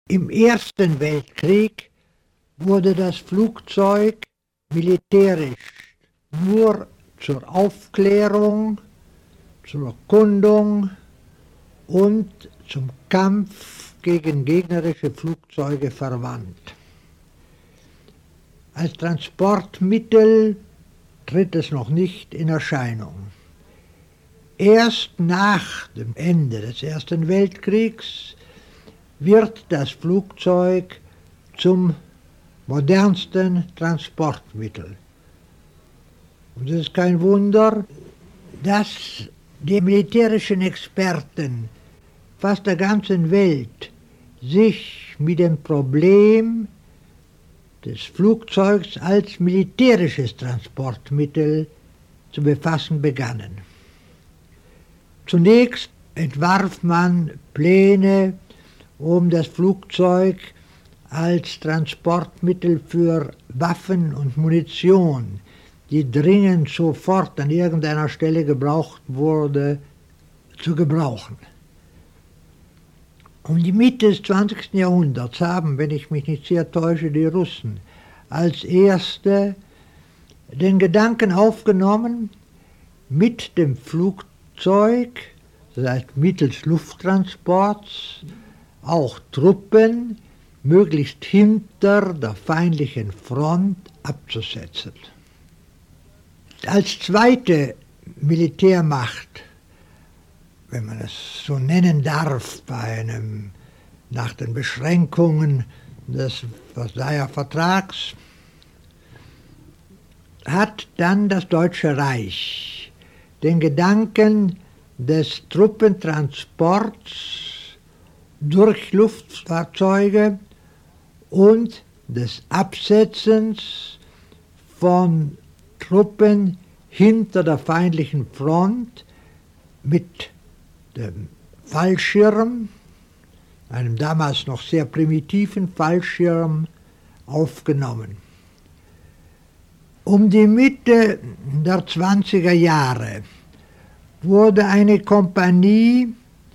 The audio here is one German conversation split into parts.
Im Ersten Weltkrieg wurde das Flugzeug militärisch nur zur Aufklärung, zur Erkundung und zum Kampf gegen gegnerische Flugzeuge verwandt. Als Transportmittel tritt es noch nicht in Erscheinung. Erst nach dem Ende des Ersten Weltkriegs wird das Flugzeug zum modernsten Transportmittel. Und es ist kein Wunder, dass die militärischen Experten fast der ganzen Welt sich mit dem Problem des Flugzeugs als militärisches Transportmittel zu befassen begannen. Zunächst entwarf man Pläne, um das Flugzeug als Transportmittel für Waffen und Munition, die dringend sofort an irgendeiner Stelle gebraucht wurde, zu gebrauchen. Um die Mitte des 20. Jahrhunderts haben, wenn ich mich nicht sehr täusche, die Russen als erste den Gedanken aufgenommen, mit dem Flugzeug, das heißt mittels Lufttransports, auch Truppen möglichst hinter der feindlichen Front abzusetzen. Als zweite Militärmacht, wenn man es so nennen darf, nach den Beschränkungen des Versailler Vertrags, hat dann das Deutsche Reich den Gedanken des Truppentransports durch Luftfahrzeuge und des Absetzens von Truppen hinter der feindlichen Front mit dem Fallschirm, einem damals noch sehr primitiven Fallschirm, aufgenommen. Um die Mitte der 20er Jahre wurde eine Kompanie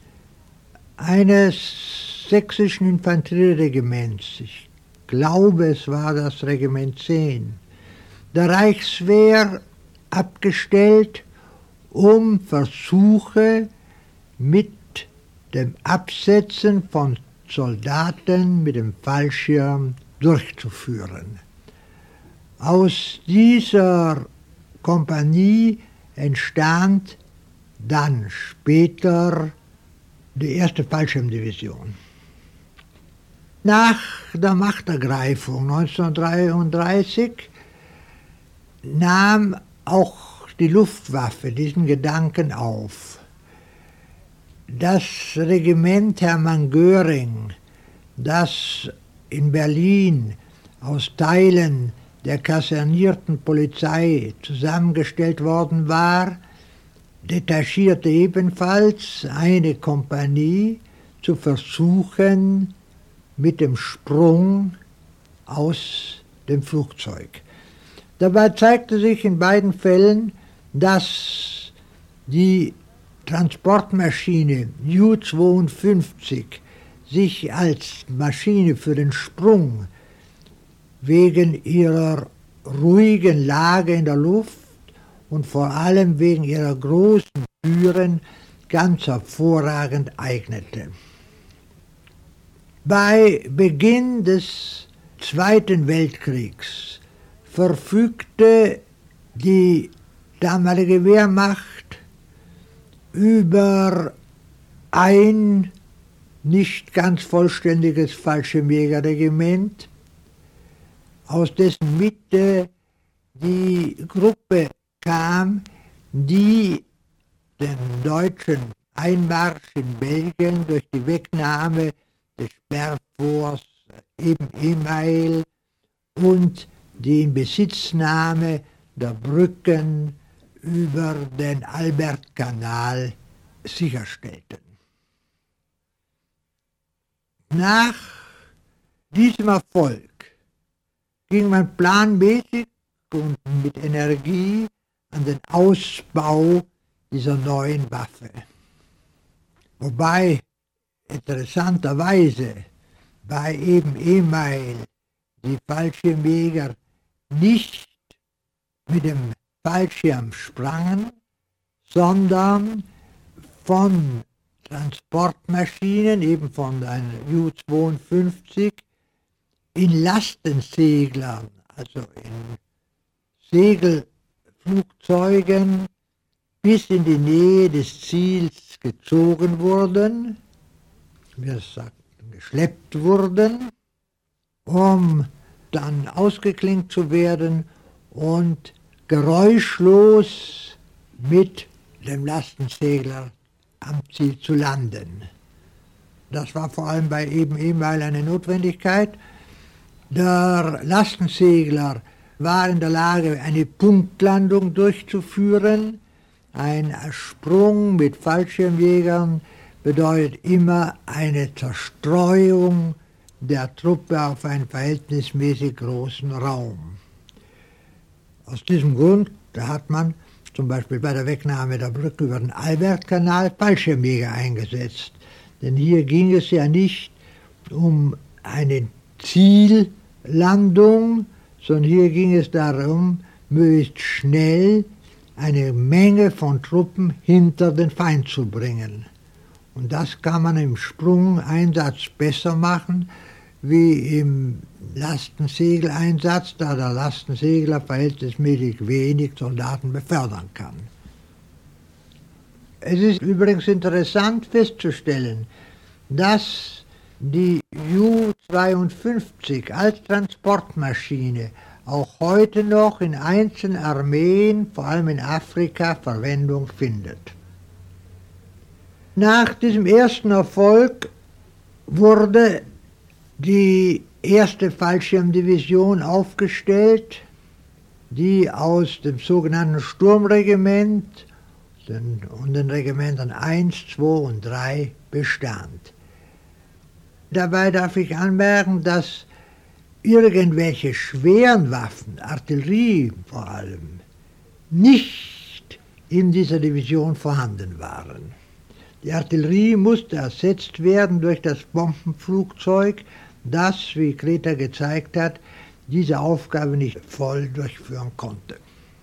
eines sächsischen Infanterieregiments, ich glaube es war das Regiment 10, der Reichswehr abgestellt, um Versuche mit dem Absetzen von Soldaten mit dem Fallschirm durchzuführen. Aus dieser Kompanie entstand dann später die erste Fallschirmdivision. Nach der Machtergreifung 1933 nahm auch die Luftwaffe diesen Gedanken auf. Das Regiment Hermann Göring, das in Berlin aus Teilen der kasernierten Polizei zusammengestellt worden war, detachierte ebenfalls eine Kompanie zu versuchen mit dem Sprung aus dem Flugzeug. Dabei zeigte sich in beiden Fällen, dass die Transportmaschine Ju-52 sich als Maschine für den Sprung wegen ihrer ruhigen Lage in der Luft und vor allem wegen ihrer großen Türen ganz hervorragend eignete. Bei Beginn des Zweiten Weltkriegs verfügte die damalige Wehrmacht über ein nicht ganz vollständiges Fallschirmjägerregiment, aus dessen Mitte die Gruppe kam, die den deutschen Einmarsch in Belgien durch die Wegnahme des Sperrforts im Email und die Inbesitznahme der Brücken über den Albertkanal sicherstellten. Nach diesem Erfolg ging man planmäßig und mit Energie an den Ausbau dieser neuen Waffe. Wobei interessanterweise bei eben Email die Fallschirmjäger nicht mit dem Fallschirm sprangen, sondern von Transportmaschinen, eben von einer Ju-52, in Lastenseglern, also in Segelflugzeugen, bis in die Nähe des Ziels gezogen wurden, wir sagten, geschleppt wurden, um dann ausgeklinkt zu werden und geräuschlos mit dem Lastensegler am Ziel zu landen. Das war vor allem bei eben Email eine Notwendigkeit. Der Lastensegler war in der Lage, eine Punktlandung durchzuführen. Ein Sprung mit Fallschirmjägern bedeutet immer eine Zerstreuung der Truppe auf einen verhältnismäßig großen Raum. Aus diesem Grund hat man zum Beispiel bei der Wegnahme der Brücke über den Albertkanal Fallschirmjäger eingesetzt. Denn hier ging es ja nicht um eine Ziellandung, sondern hier ging es darum, möglichst schnell eine Menge von Truppen hinter den Feind zu bringen. Und das kann man im Sprungeinsatz besser machen wie im Lastensegeleinsatz, da der Lastensegler verhältnismäßig wenig Soldaten befördern kann. Es ist übrigens interessant festzustellen, dass die Ju-52 als Transportmaschine auch heute noch in einzelnen Armeen, vor allem in Afrika, Verwendung findet. Nach diesem ersten Erfolg wurde die erste Fallschirmdivision aufgestellt, die aus dem sogenannten Sturmregiment und den Regimentern 1, 2 und 3 bestand. Dabei darf ich anmerken, dass irgendwelche schweren Waffen, Artillerie vor allem, nicht in dieser Division vorhanden waren. Die Artillerie musste ersetzt werden durch das Bombenflugzeug, das, wie Kreta gezeigt hat, diese Aufgabe nicht voll durchführen konnte.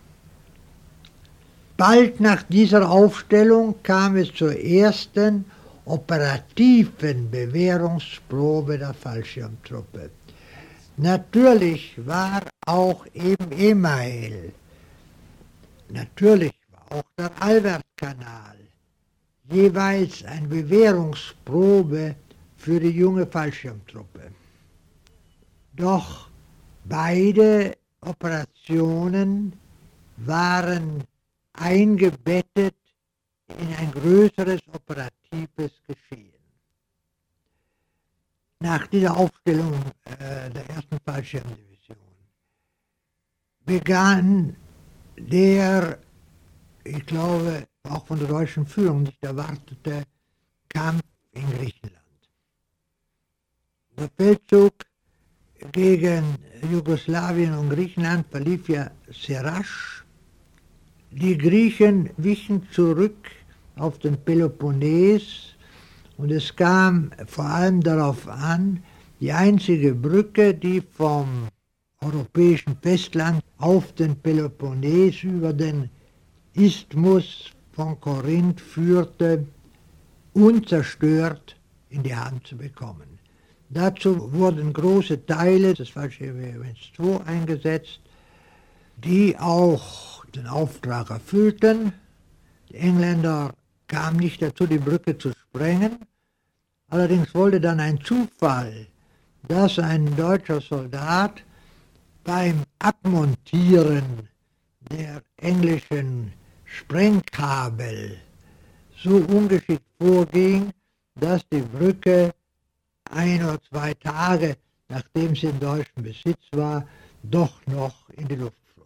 Bald nach dieser Aufstellung kam es zur ersten operativen Bewährungsprobe der Fallschirmtruppe. Natürlich war auch eben Email, natürlich war auch der Albertkanal jeweils eine Bewährungsprobe für die junge Fallschirmtruppe. Doch beide Operationen waren eingebettet in ein größeres operatives Geschehen. Nach dieser Aufstellung der ersten Fallschirmdivision begann der, ich glaube, auch von der deutschen Führung nicht erwartete Kampf in Griechenland. Der Feldzug gegen Jugoslawien und Griechenland verlief ja sehr rasch. Die Griechen wichen zurück auf den Peloponnes und es kam vor allem darauf an, die einzige Brücke, die vom europäischen Festland auf den Peloponnes über den Isthmus von Korinth führte, unzerstört in die Hand zu bekommen. Dazu wurden große Teile des Fallschirmregiments 2 eingesetzt, die auch den Auftrag erfüllten. Die Engländer kamen nicht dazu, die Brücke zu sprengen. Allerdings wollte dann ein Zufall, dass ein deutscher Soldat beim Abmontieren der englischen Sprengkabel so ungeschickt vorging, dass die Brücke 1 oder 2 Tage, nachdem sie in deutschem Besitz war, doch noch in die Luft flog.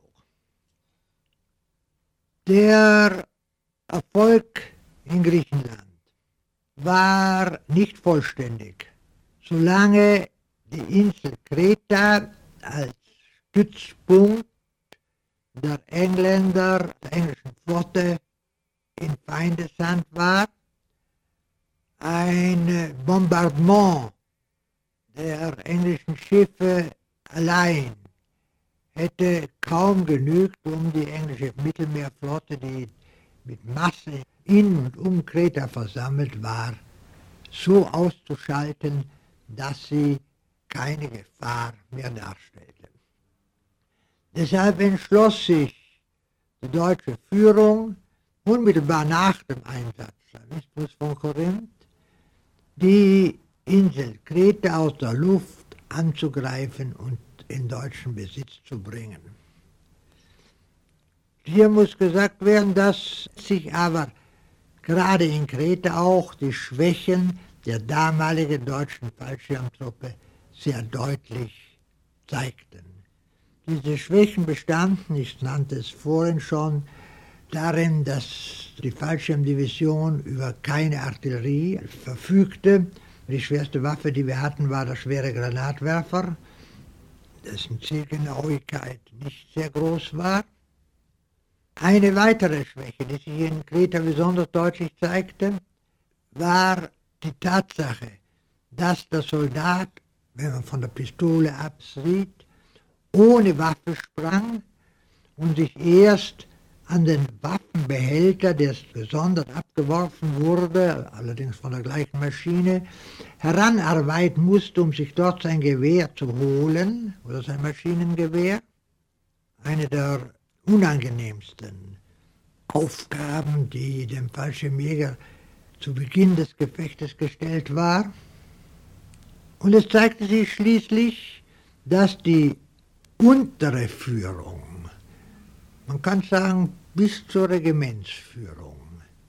Der Erfolg in Griechenland war nicht vollständig, solange die Insel Kreta als Stützpunkt der Engländer, der englischen Flotte in Feindeshand war. Ein Bombardement der englischen Schiffe allein hätte kaum genügt, um die englische Mittelmeerflotte, die mit Masse in und um Kreta versammelt war, so auszuschalten, dass sie keine Gefahr mehr darstellte. Deshalb entschloss sich die deutsche Führung unmittelbar nach dem Einsatz am Isthmus von Korinth, die Insel Kreta aus der Luft anzugreifen und in deutschen Besitz zu bringen. Hier muss gesagt werden, dass sich aber gerade in Kreta auch die Schwächen der damaligen deutschen Fallschirmtruppe sehr deutlich zeigten. Diese Schwächen bestanden, ich nannte es vorhin schon, darin, dass die Fallschirmdivision über keine Artillerie verfügte. Die schwerste Waffe, die wir hatten, war der schwere Granatwerfer, dessen Zielgenauigkeit nicht sehr groß war. Eine weitere Schwäche, die sich in Kreta besonders deutlich zeigte, war die Tatsache, dass der Soldat, wenn man von der Pistole absieht, ohne Waffe sprang und sich erst an den Waffenbehälter, der gesondert abgeworfen wurde, allerdings von der gleichen Maschine, heranarbeiten musste, um sich dort sein Gewehr zu holen, oder sein Maschinengewehr. Eine der unangenehmsten Aufgaben, die dem Fallschirmjäger zu Beginn des Gefechtes gestellt war. Und es zeigte sich schließlich, dass die untere Führung, man kann sagen bis zur Regimentsführung,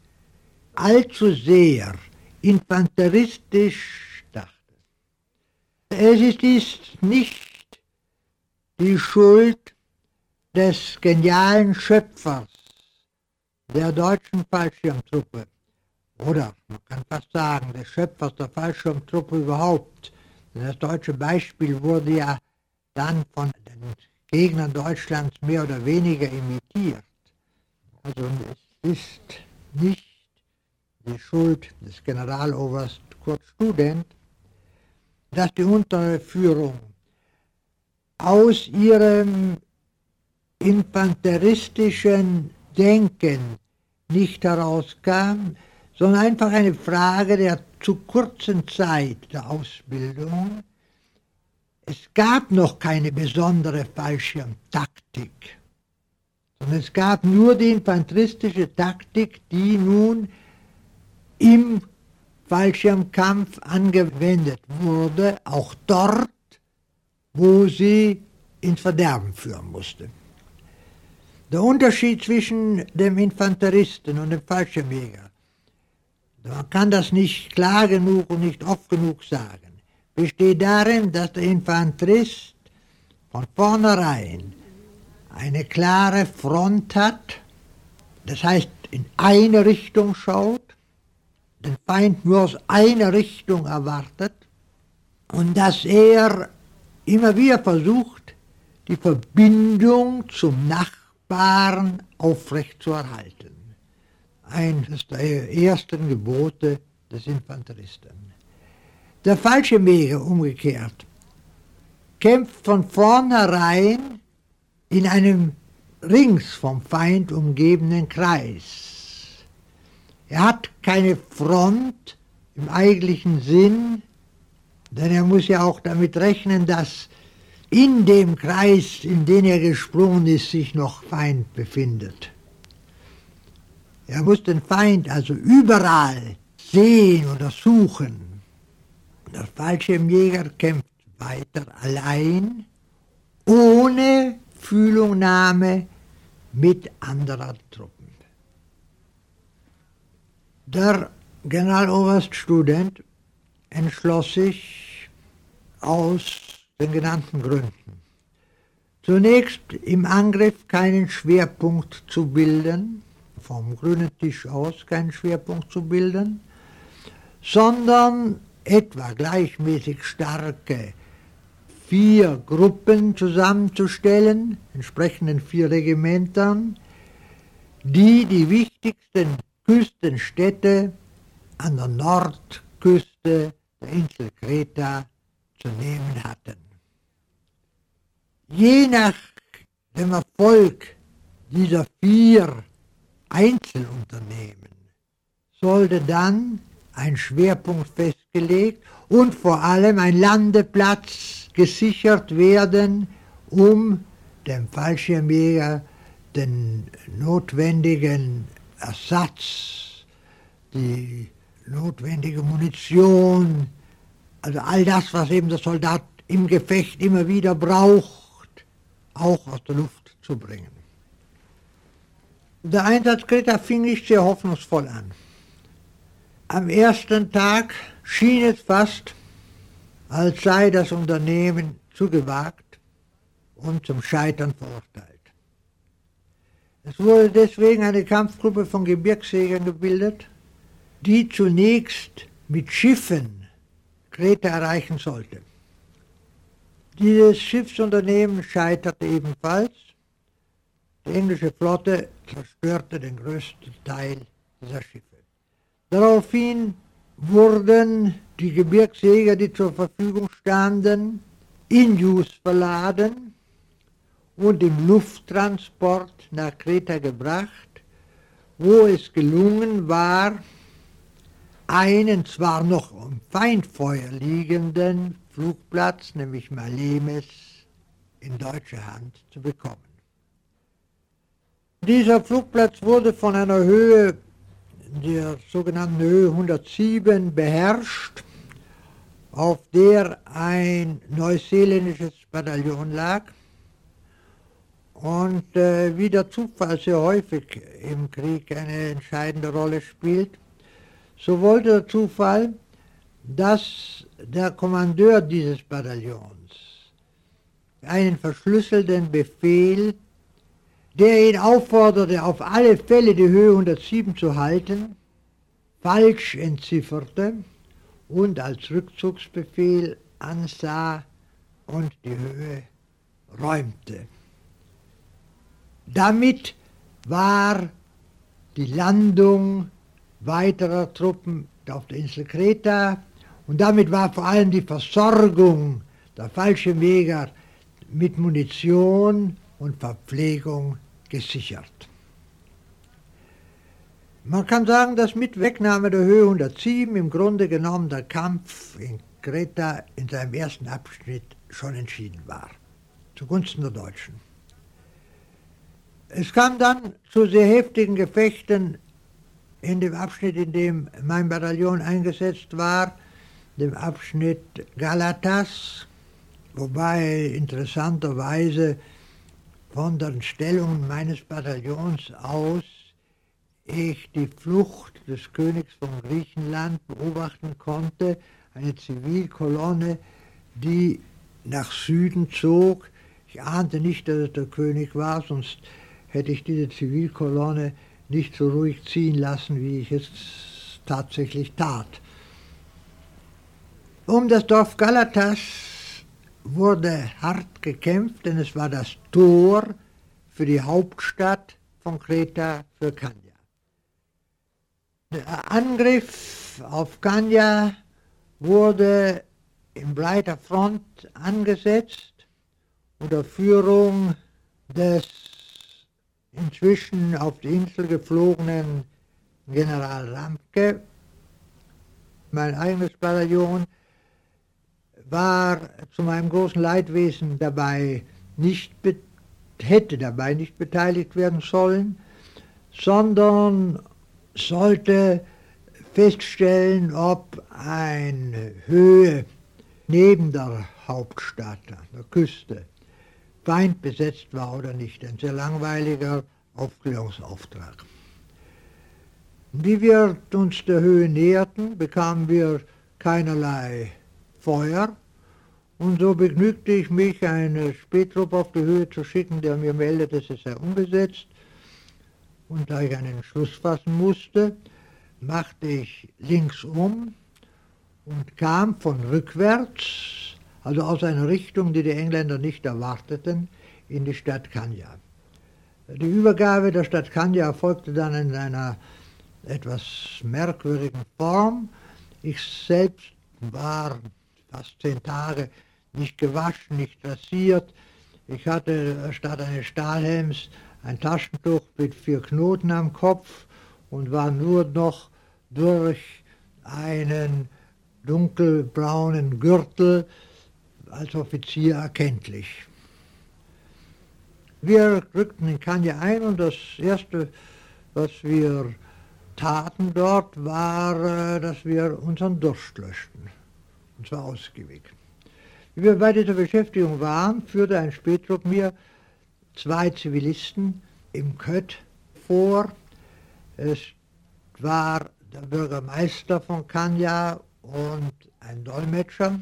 allzu sehr infanteristisch dachte. Es ist nicht die Schuld des genialen Schöpfers der deutschen Fallschirmtruppe, oder man kann fast sagen, des Schöpfers der Fallschirmtruppe überhaupt. Denn das deutsche Beispiel wurde ja dann von den Gegnern Deutschlands mehr oder weniger imitiert. Also es ist nicht die Schuld des Generaloberst Kurt Student, dass die untere Führung aus ihrem infanteristischen Denken nicht herauskam, sondern einfach eine Frage der zu kurzen Zeit der Ausbildung. Es gab noch keine besondere Fallschirmtaktik, sondern es gab nur die infanteristische Taktik, die nun im Fallschirmkampf angewendet wurde, auch dort, wo sie ins Verderben führen musste. Der Unterschied zwischen dem Infanteristen und dem Fallschirmjäger, man kann das nicht klar genug und nicht oft genug sagen, besteht darin, dass der Infanterist von vornherein eine klare Front hat, das heißt in eine Richtung schaut, den Feind nur aus einer Richtung erwartet und dass er immer wieder versucht, die Verbindung zum Nachbarn aufrechtzuerhalten. Eines der ersten Gebote des Infanteristen. Der Fallschirmjäger umgekehrt kämpft von vornherein in einem rings vom Feind umgebenen Kreis. Er hat keine Front im eigentlichen Sinn, denn er muss ja auch damit rechnen, dass in dem Kreis, in den er gesprungen ist, sich noch Feind befindet. Er muss den Feind also überall sehen oder suchen. Der Fallschirmjäger kämpft weiter allein, ohne Fühlungnahme mit anderen Truppen. Der Generaloberst Student entschloss sich aus den genannten Gründen. Zunächst im Angriff keinen Schwerpunkt zu bilden, vom grünen Tisch aus keinen Schwerpunkt zu bilden, sondern etwa gleichmäßig starke 4 Gruppen zusammenzustellen, entsprechenden 4 Regimentern, die die wichtigsten Küstenstädte an der Nordküste der Insel Kreta zu nehmen hatten. Je nach dem Erfolg dieser 4 Einzelunternehmen sollte dann ein Schwerpunkt festgelegt und vor allem ein Landeplatz gesichert werden, um dem Fallschirmjäger den notwendigen Ersatz, die notwendige Munition, also all das, was eben der Soldat im Gefecht immer wieder braucht, auch aus der Luft zu bringen. Der Einsatz Kreta fing nicht sehr hoffnungsvoll an. Am ersten Tag schien es fast, als sei das Unternehmen zu gewagt und zum Scheitern verurteilt. Es wurde deswegen eine Kampfgruppe von Gebirgsjägern gebildet, die zunächst mit Schiffen Kreta erreichen sollte. Dieses Schiffsunternehmen scheiterte ebenfalls. Die englische Flotte zerstörte den größten Teil dieser Schiffe. Daraufhin wurden die Gebirgsjäger, die zur Verfügung standen, in Jus verladen und im Lufttransport nach Kreta gebracht, wo es gelungen war, einen zwar noch im Feindfeuer liegenden Flugplatz, nämlich Malemes, in deutsche Hand zu bekommen. Dieser Flugplatz wurde von einer Höhe, der sogenannten Höhe 107, beherrscht, auf der ein neuseeländisches Bataillon lag. Und wie der Zufall sehr häufig im Krieg eine entscheidende Rolle spielt, so wollte der Zufall, dass der Kommandeur dieses Bataillons einen verschlüsselten Befehl, der ihn aufforderte, auf alle Fälle die Höhe 107 zu halten, falsch entzifferte und als Rückzugsbefehl ansah und die Höhe räumte. Damit war die Landung weiterer Truppen auf der Insel Kreta und damit war vor allem die Versorgung der Fallschirmjäger mit Munition und Verpflegung gesichert. Man kann sagen, dass mit Wegnahme der Höhe 107 im Grunde genommen der Kampf in Kreta in seinem ersten Abschnitt schon entschieden war, zugunsten der Deutschen. Es kam dann zu sehr heftigen Gefechten in dem Abschnitt, in dem mein Bataillon eingesetzt war, dem Abschnitt Galatas, wobei interessanterweise von den Stellungen meines Bataillons aus ich die Flucht des Königs von Griechenland beobachten konnte, eine Zivilkolonne, die nach Süden zog. Ich ahnte nicht, dass es der König war, sonst hätte ich diese Zivilkolonne nicht so ruhig ziehen lassen, wie ich es tatsächlich tat. Um das Dorf Galatas wurde hart gekämpft, denn es war das Tor für die Hauptstadt von Kreta, für Kania. Der Angriff auf Kania wurde in breiter Front angesetzt unter Führung des inzwischen auf die Insel geflogenen General Ramke. Mein eigenes Bataillon war zu meinem großen Leidwesen hätte dabei nicht beteiligt werden sollen, sondern sollte feststellen, ob eine Höhe neben der Hauptstadt, der Küste, feindbesetzt war oder nicht. Ein sehr langweiliger Aufklärungsauftrag. Wie wir uns der Höhe näherten, bekamen wir keinerlei Feuer und so begnügte ich mich, eine Spähtruppe auf die Höhe zu schicken, der mir meldete, es sei umgesetzt. Und da ich einen Entschluss fassen musste, machte ich links um und kam von rückwärts, also aus einer Richtung, die die Engländer nicht erwarteten, in die Stadt Kania. Die Übergabe der Stadt Kania erfolgte dann in einer etwas merkwürdigen Form. Ich selbst war fast 10 Tage nicht gewaschen, nicht rasiert. Ich hatte statt eines Stahlhelms ein Taschentuch mit 4 Knoten am Kopf und war nur noch durch einen dunkelbraunen Gürtel als Offizier erkenntlich. Wir rückten in Kanya ein und das Erste, was wir taten dort, war, dass wir unseren Durst löschten. Und zwar ausgiebig. Wie wir bei dieser Beschäftigung waren, führte ein Spähtrupp mir 2 Zivilisten im Kött vor. Es war der Bürgermeister von Kanya und ein Dolmetscher,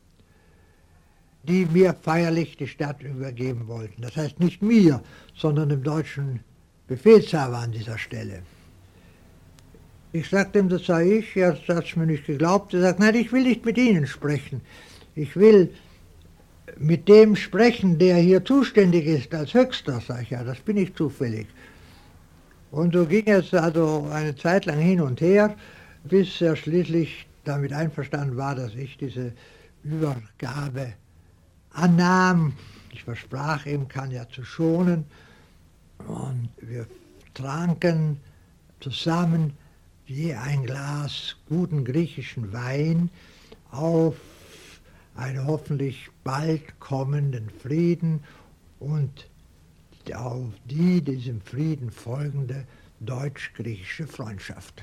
die mir feierlich die Stadt übergeben wollten. Das heißt nicht mir, sondern dem deutschen Befehlshaber an dieser Stelle. Ich sagte ihm, das sei ich, er hat es mir nicht geglaubt. Er sagt, nein, ich will nicht mit Ihnen sprechen. Ich will mit dem sprechen, der hier zuständig ist als Höchster. Sag ich, ja, das bin ich zufällig. Und so ging es also eine Zeit lang hin und her, bis er schließlich damit einverstanden war, dass ich diese Übergabe annahm. Ich versprach ihm, Kanya zu schonen. Und wir tranken zusammen je ein Glas guten griechischen Wein auf einen hoffentlich bald kommenden Frieden und auf die diesem Frieden folgende deutsch-griechische Freundschaft.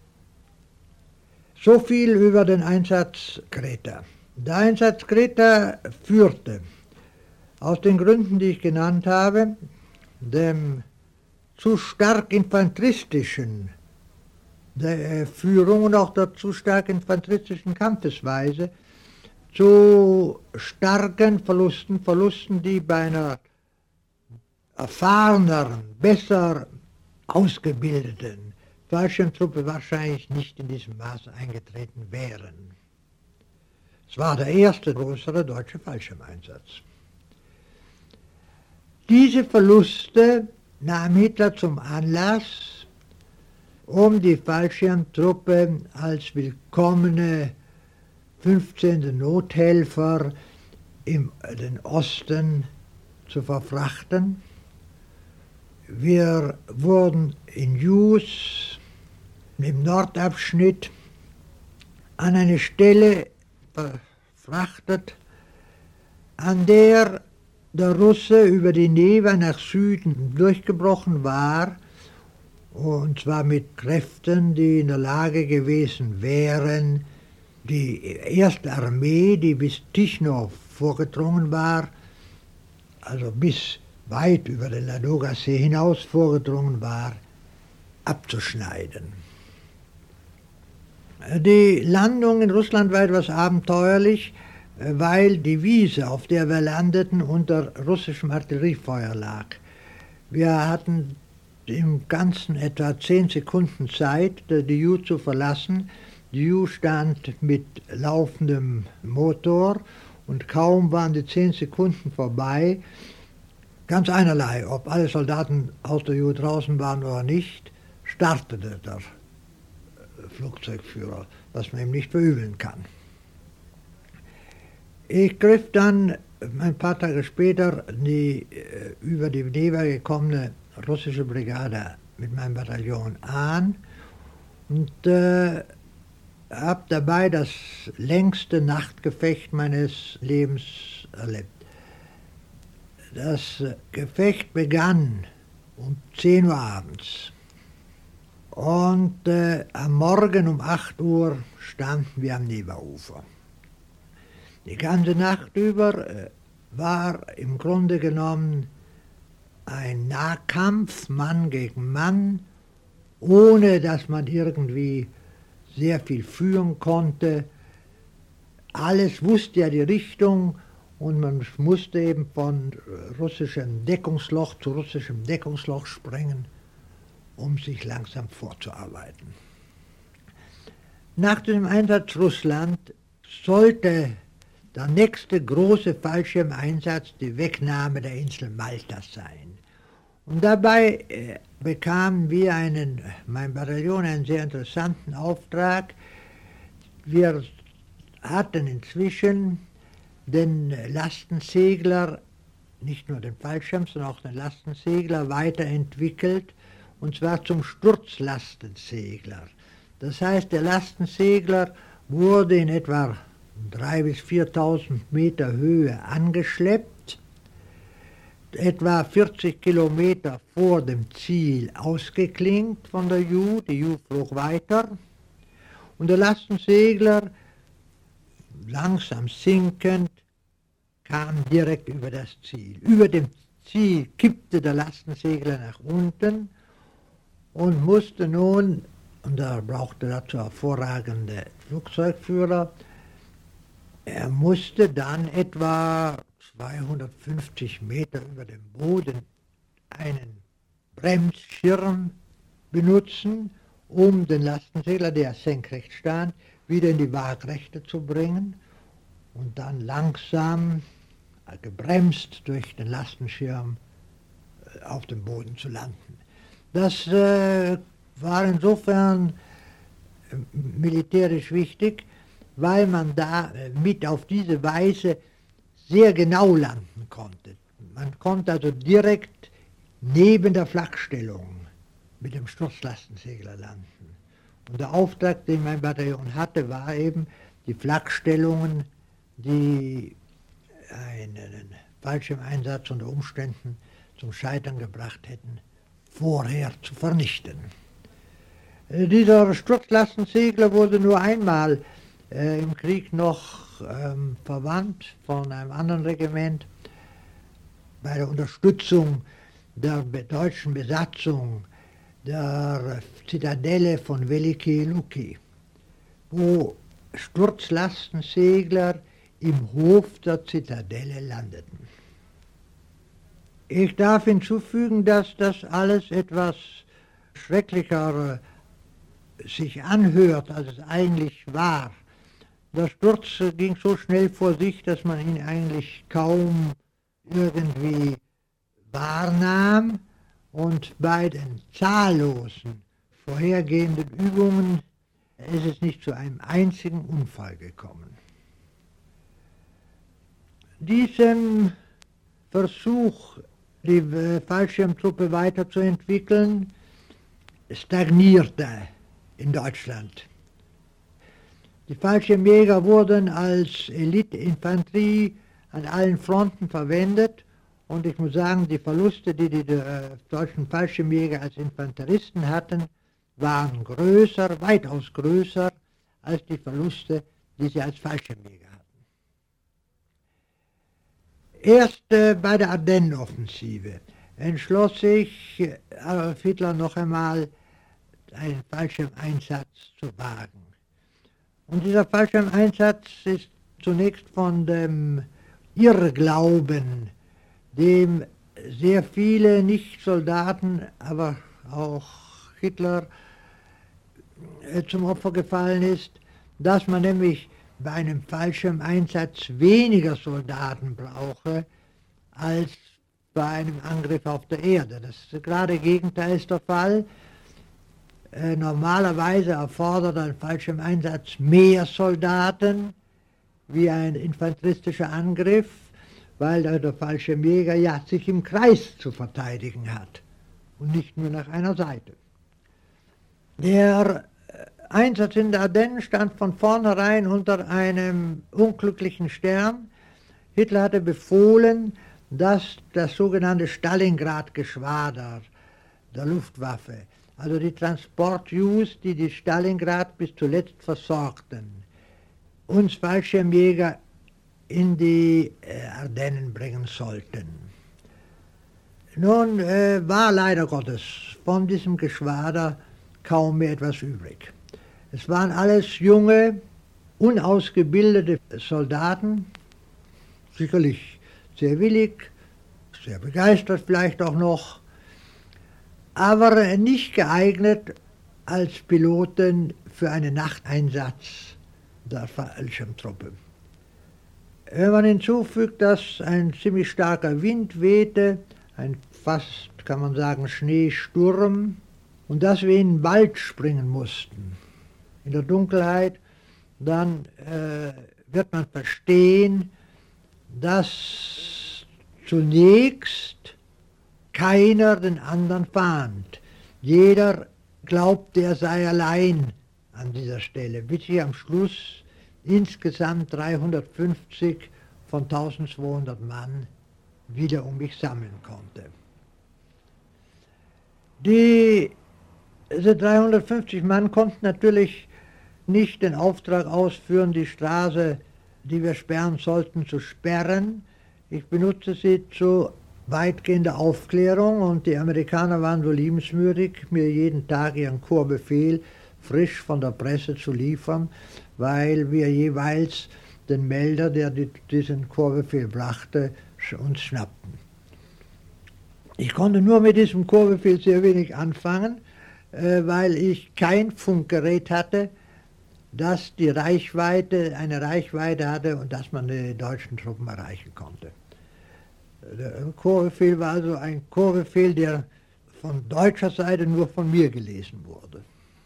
So viel über den Einsatz Kreta. Der Einsatz Kreta führte aus den Gründen, die ich genannt habe, dem zu stark infanteristischen der Führung und auch der zu stark infanteristischen Kampfesweise zu starken Verlusten, die bei einer erfahreneren, besser ausgebildeten Fallschirmtruppe wahrscheinlich nicht in diesem Maß eingetreten wären. Es war der erste größere deutsche Fallschirmeinsatz. Diese Verluste nahm Hitler zum Anlass, um die Fallschirmtruppe als willkommene 15. Nothelfer im den Osten zu verfrachten. Wir wurden in Jus im Nordabschnitt an eine Stelle verfrachtet, an der der Russe über die Newa nach Süden durchgebrochen war, und zwar mit Kräften, die in der Lage gewesen wären, die erste Armee, die bis Tischnow vorgedrungen war, also bis weit über den Ladoga-See hinaus vorgedrungen war, abzuschneiden. Die Landung in Russland war etwas abenteuerlich, weil die Wiese, auf der wir landeten, unter russischem Artilleriefeuer lag. Wir hatten im Ganzen etwa 10 Sekunden Zeit, die Ju zu verlassen. Die Ju stand mit laufendem Motor und kaum waren die 10 Sekunden vorbei, ganz einerlei, ob alle Soldaten aus der Ju draußen waren oder nicht, startete der Flugzeugführer, was man ihm nicht verübeln kann. Ich griff dann ein paar Tage später die über die Newa gekommene russische Brigade mit meinem Bataillon an und habe dabei das längste Nachtgefecht meines Lebens erlebt. Das Gefecht begann um 10 Uhr abends und am Morgen um 8 Uhr standen wir am Newa-Ufer. Die ganze Nacht über war im Grunde genommen ein Nahkampf, Mann gegen Mann, ohne dass man irgendwie sehr viel führen konnte. Alles wusste ja die Richtung und man musste eben von russischem Deckungsloch zu russischem Deckungsloch sprengen, um sich langsam vorzuarbeiten. Nach dem Einsatz Russland sollte der nächste große Fallschirmeinsatz die Wegnahme der Insel Malta sein. Und dabei bekamen wir mein Bataillon einen sehr interessanten Auftrag. Wir hatten inzwischen den Lastensegler, nicht nur den Fallschirm, sondern auch den Lastensegler weiterentwickelt, und zwar zum Sturzlastensegler. Das heißt, der Lastensegler wurde in etwa 3.000 bis 4.000 Meter Höhe angeschleppt, etwa 40 Kilometer vor dem Ziel ausgeklinkt von der Ju. Die Ju flog weiter und der Lastensegler, langsam sinkend, kam direkt über das Ziel. Über dem Ziel kippte der Lastensegler nach unten und musste nun, und er brauchte dazu hervorragende Flugzeugführer, er musste dann etwa 250 Meter über dem Boden einen Bremsschirm benutzen, um den Lastensegler, der senkrecht stand, wieder in die Waagrechte zu bringen und dann langsam, gebremst durch den Lastenschirm, auf dem Boden zu landen. Das war insofern militärisch wichtig, weil man da mit auf diese Weise sehr genau landen konnte. Man konnte also direkt neben der Flakstellung mit dem Sturzlastensegler landen. Und der Auftrag, den mein Bataillon hatte, war eben, die Flakstellungen, die einen Fallschirmeinsatz unter Umständen zum Scheitern gebracht hätten, vorher zu vernichten. Dieser Sturzlastensegler wurde nur einmal im Krieg noch verwandt von einem anderen Regiment bei der Unterstützung der deutschen Besatzung der Zitadelle von Veliki Luki, wo Sturzlastensegler im Hof der Zitadelle landeten. Ich darf hinzufügen, dass das alles etwas schrecklicher sich anhört, als es eigentlich war. Der Sturz ging so schnell vor sich, dass man ihn eigentlich kaum irgendwie wahrnahm, und bei den zahllosen vorhergehenden Übungen ist es nicht zu einem einzigen Unfall gekommen. Diesem Versuch, die Fallschirmtruppe weiterzuentwickeln, stagnierte in Deutschland. Die Fallschirmjäger wurden als Elite-Infanterie an allen Fronten verwendet, und ich muss sagen, die Verluste, die die deutschen Fallschirmjäger als Infanteristen hatten, waren größer, weitaus größer, als die Verluste, die sie als Fallschirmjäger hatten. Erst bei der Ardennenoffensive entschloss sich Adolf Hitler noch einmal, einen Fallschirmeinsatz zu wagen. Und dieser Fallschirmeinsatz ist zunächst von dem Irrglauben, dem sehr viele Nicht-Soldaten, aber auch Hitler zum Opfer gefallen ist, dass man nämlich bei einem Fallschirmeinsatz weniger Soldaten brauche als bei einem Angriff auf der Erde. Das gerade Gegenteil ist der Fall. Normalerweise erfordert ein Fallschirmeinsatz mehr Soldaten wie ein infanteristischer Angriff, weil der Fallschirmjäger ja sich im Kreis zu verteidigen hat und nicht nur nach einer Seite. Der Einsatz in der Ardennen stand von vornherein unter einem unglücklichen Stern. Hitler hatte befohlen, dass das sogenannte Stalingrad-Geschwader der Luftwaffe, also die Transport-Jus, die die Stalingrad bis zuletzt versorgten, uns Fallschirmjäger in die Ardennen bringen sollten. Nun war leider Gottes von diesem Geschwader kaum mehr etwas übrig. Es waren alles junge, unausgebildete Soldaten, sicherlich sehr willig, sehr begeistert vielleicht auch noch, aber nicht geeignet als Piloten für einen Nachteinsatz der Fallschirmtruppe. Wenn man hinzufügt, dass ein ziemlich starker Wind wehte, ein fast, kann man sagen, Schneesturm, und dass wir in den Wald springen mussten, in der Dunkelheit, dann wird man verstehen, dass zunächst keiner den anderen fand. Jeder glaubte, er sei allein an dieser Stelle, bis sich am Schluss insgesamt 350 von 1200 Mann wieder um mich sammeln konnte. Diese 350 Mann konnten natürlich nicht den Auftrag ausführen, die Straße, die wir sperren sollten, zu sperren. Ich benutze sie zu weitgehender Aufklärung und die Amerikaner waren so liebenswürdig, mir jeden Tag ihren Korpsbefehl frisch von der Presse zu liefern, weil wir jeweils den Melder, der diesen Korpsbefehl brachte, uns schnappten. Ich konnte nur mit diesem Korpsbefehl sehr wenig anfangen, weil ich kein Funkgerät hatte, das eine Reichweite hatte und dass man die deutschen Truppen erreichen konnte. Der Korpsbefehl war also ein Korpsbefehl, der von deutscher Seite nur von mir gelesen wurde.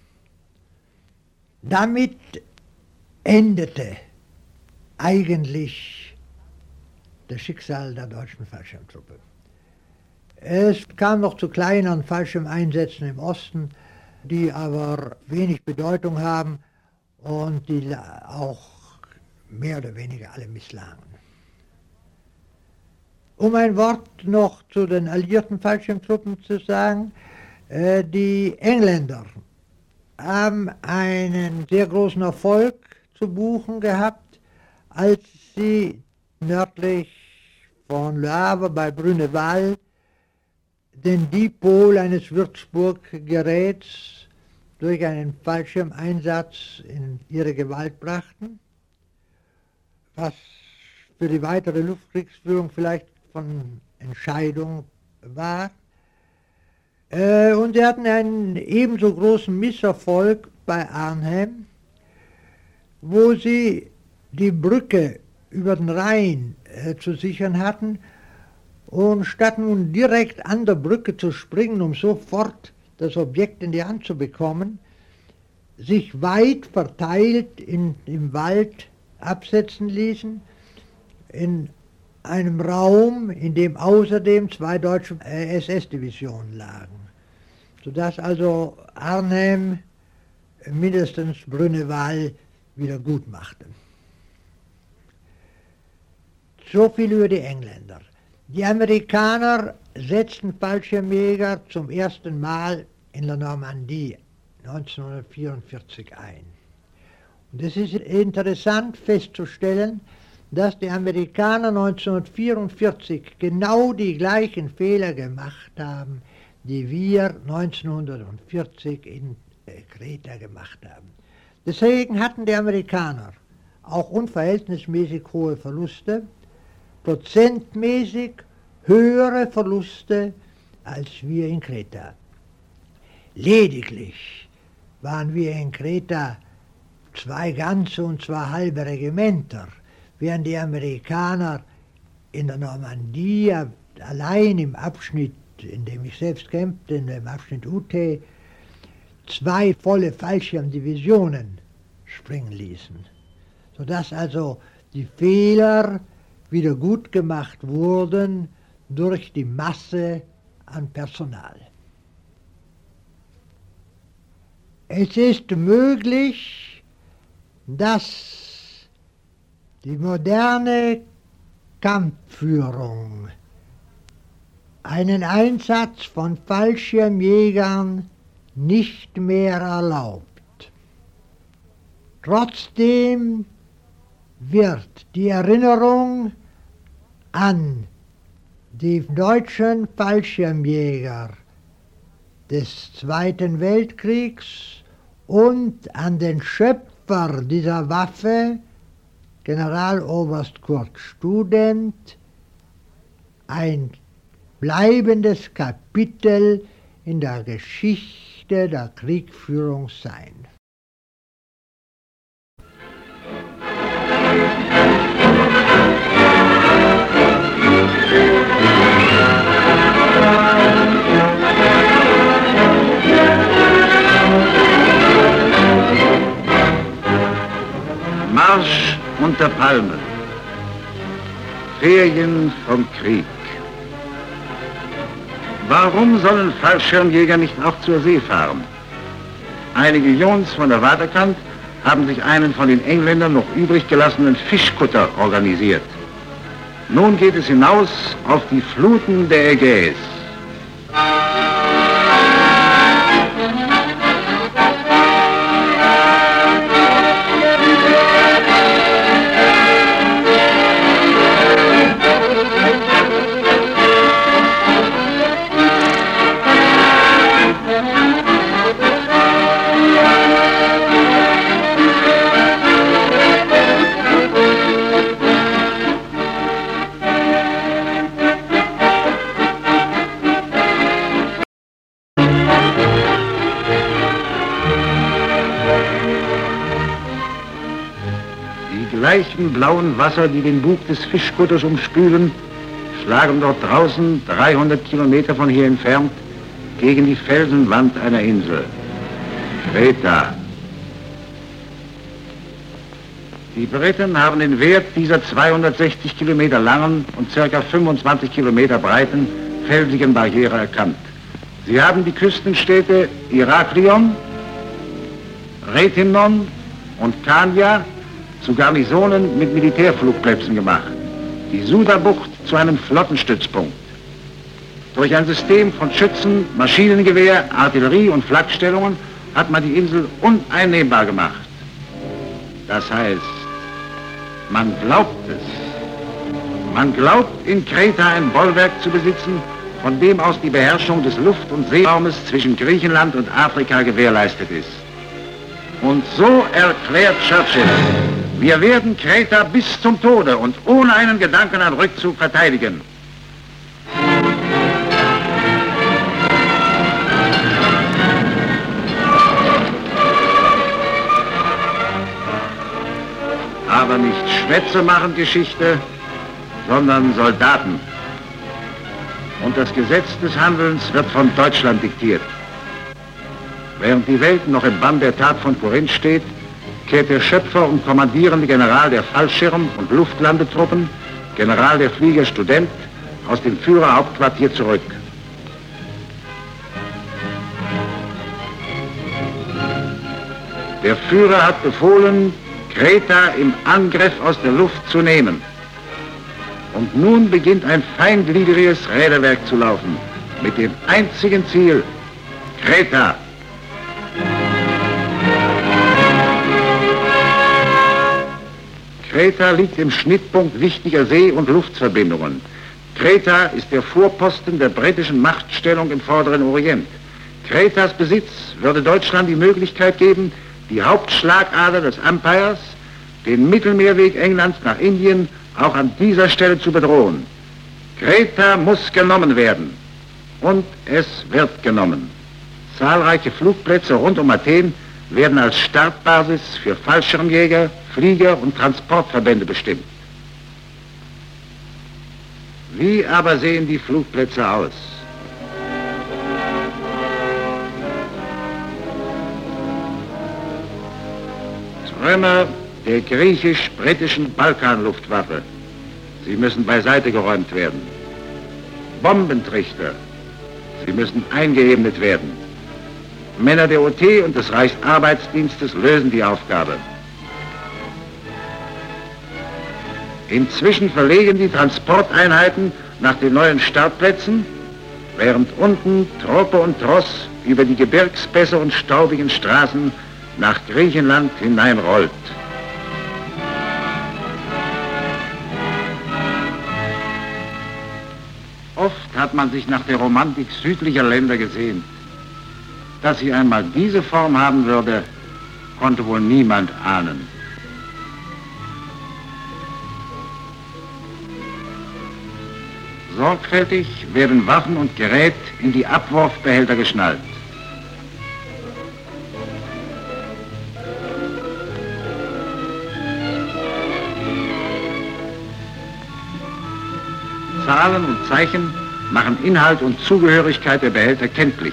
Damit endete eigentlich das Schicksal der deutschen Fallschirmtruppe. Es kam noch zu kleineren Fallschirmeinsätzen im Osten, die aber wenig Bedeutung haben und die auch mehr oder weniger alle misslangen. Um ein Wort noch zu den alliierten Fallschirmtruppen zu sagen, die Engländer haben einen sehr großen Erfolg zu buchen gehabt, als sie nördlich von Le Havre bei Bruneval den Dipol eines Würzburg-Geräts durch einen Fallschirmeinsatz in ihre Gewalt brachten, was für die weitere Luftkriegsführung vielleicht von Entscheidung war. Und sie hatten einen ebenso großen Misserfolg bei Arnhem, wo sie die Brücke über den Rhein zu sichern hatten und statt nun direkt an der Brücke zu springen, um sofort das Objekt in die Hand zu bekommen, sich weit verteilt im Wald absetzen ließen, in einem Raum, in dem außerdem 2 deutsche SS-Divisionen lagen, sodass also Arnhem mindestens Bruneval wieder gut machte. So viel über die Engländer. Die Amerikaner setzten Fallschirmjäger zum ersten Mal in der Normandie 1944 ein. Und es ist interessant festzustellen, dass die Amerikaner 1944 genau die gleichen Fehler gemacht haben, die wir 1940 in Kreta gemacht haben. Deswegen hatten die Amerikaner auch unverhältnismäßig hohe Verluste, prozentmäßig höhere Verluste als wir in Kreta. Lediglich waren wir in Kreta 2 ganze und 2 halbe Regimenter, während die Amerikaner in der Normandie allein im Abschnitt, in dem ich selbst kämpfte, in dem Abschnitt Ute, 2 volle Fallschirmdivisionen springen ließen, sodass also die Fehler wieder gut gemacht wurden durch die Masse an Personal. Es ist möglich, dass die moderne Kampfführung einen Einsatz von Fallschirmjägern nicht mehr erlaubt. Trotzdem wird die Erinnerung an die deutschen Fallschirmjäger des Zweiten Weltkriegs und an den Schöpfer dieser Waffe, Generaloberst Kurt Student, ein bleibendes Kapitel in der Geschichte der Kriegführung sein. unter Palmen. Ferien vom Krieg. Warum sollen Fallschirmjäger nicht auch zur See fahren? Einige Jungs von der Waterkant haben sich einen von den Engländern noch übrig gelassenen Fischkutter organisiert. Nun geht es hinaus auf die Fluten der Ägäis. Die gleichen blauen Wasser, die den Bug des Fischkutters umspülen, schlagen dort draußen, 300 Kilometer von hier entfernt, gegen die Felsenwand einer Insel. Kreta. Die Briten haben den Wert dieser 260 Kilometer langen und ca. 25 Kilometer breiten felsigen Barriere erkannt. Sie haben die Küstenstädte Iraklion, Rethymnon und Kania zu Garnisonen mit Militärflugplätzen gemacht, die Suda-Bucht zu einem Flottenstützpunkt. Durch ein System von Schützen, Maschinengewehr, Artillerie und Flakstellungen hat man die Insel uneinnehmbar gemacht. Das heißt, man glaubt es. Man glaubt, in Kreta ein Bollwerk zu besitzen, von dem aus die Beherrschung des Luft- und Seeraumes zwischen Griechenland und Afrika gewährleistet ist. Und so erklärt Churchill: Wir werden Kreta bis zum Tode und ohne einen Gedanken an Rückzug verteidigen. Aber nicht Schwätze machen Geschichte, sondern Soldaten. Und das Gesetz des Handelns wird von Deutschland diktiert. Während die Welt noch im Bann der Tat von Korinth steht, kehrt der Schöpfer und kommandierende General der Fallschirm- und Luftlandetruppen, General der Flieger Student, aus dem Führerhauptquartier zurück. Der Führer hat befohlen, Kreta im Angriff aus der Luft zu nehmen. Und nun beginnt ein feingliedriges Räderwerk zu laufen, mit dem einzigen Ziel: Kreta. Kreta liegt im Schnittpunkt wichtiger See- und Luftverbindungen. Kreta ist der Vorposten der britischen Machtstellung im Vorderen Orient. Kretas Besitz würde Deutschland die Möglichkeit geben, die Hauptschlagader des Empires, den Mittelmeerweg Englands nach Indien, auch an dieser Stelle zu bedrohen. Kreta muss genommen werden. Und es wird genommen. Zahlreiche Flugplätze rund um Athen werden als Startbasis für Fallschirmjäger, Flieger und Transportverbände bestimmt. Wie aber sehen die Flugplätze aus? Trümmer der griechisch-britischen Balkanluftwaffe. Sie müssen beiseite geräumt werden. Bombentrichter. Sie müssen eingeebnet werden. Männer der OT und des Reichsarbeitsdienstes lösen die Aufgabe. Inzwischen verlegen die Transporteinheiten nach den neuen Startplätzen, während unten Truppe und Tross über die Gebirgspässe und staubigen Straßen nach Griechenland hineinrollt. Oft hat man sich nach der Romantik südlicher Länder gesehnt. Dass sie einmal diese Form haben würde, konnte wohl niemand ahnen. Sorgfältig werden Waffen und Gerät in die Abwurfbehälter geschnallt. Zahlen und Zeichen machen Inhalt und Zugehörigkeit der Behälter kenntlich.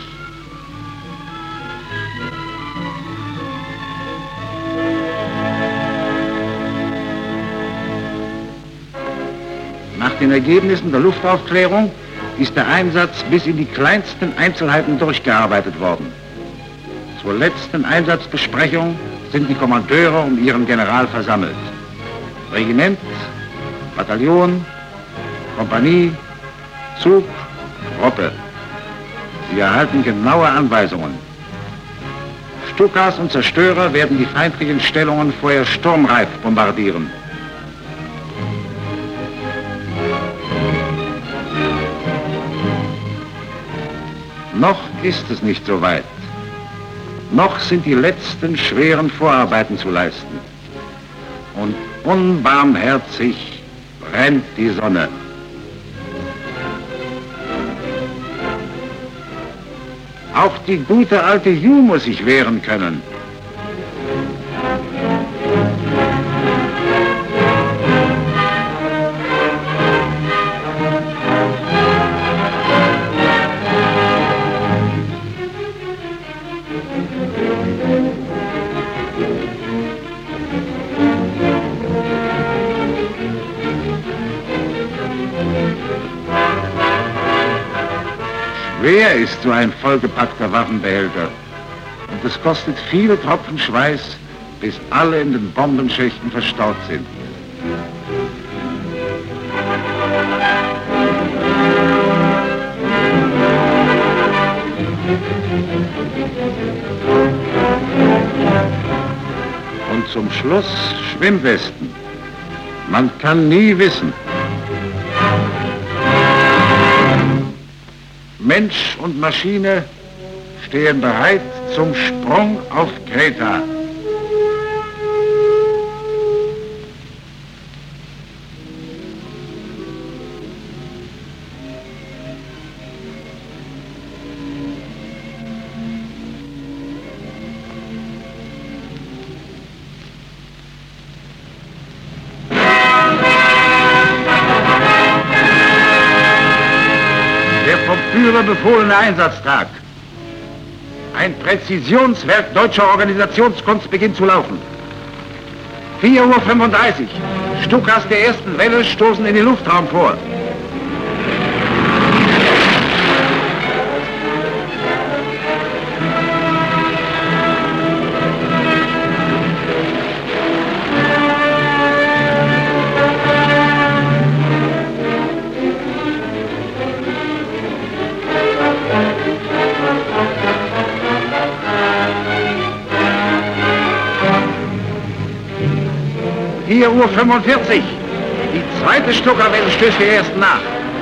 den Ergebnissen der Luftaufklärung ist der Einsatz bis in die kleinsten Einzelheiten durchgearbeitet worden. Zur letzten Einsatzbesprechung sind die Kommandeure um ihren General versammelt. Regiment, Bataillon, Kompanie, Zug, Gruppe. Sie erhalten genaue Anweisungen. Stukas und Zerstörer werden die feindlichen Stellungen vorher sturmreif bombardieren. Noch ist es nicht so weit. Noch sind die letzten schweren Vorarbeiten zu leisten. Und unbarmherzig brennt die Sonne. Auch die gute alte Hugh muss sich wehren können. Schwer ist so ein vollgepackter Waffenbehälter. Und es kostet viele Tropfen Schweiß, bis alle in den Bombenschächten verstaut sind. Und zum Schluss Schwimmwesten. Man kann nie wissen. Mensch und Maschine stehen bereit zum Sprung auf Kreta. Führer befohlene Einsatztag. Ein Präzisionswerk deutscher Organisationskunst beginnt zu laufen. 4:35 Uhr. Stukas der ersten Welle stoßen in den Luftraum vor. Uhr 45. Die zweite Stuckerwelle stößt der ersten nach.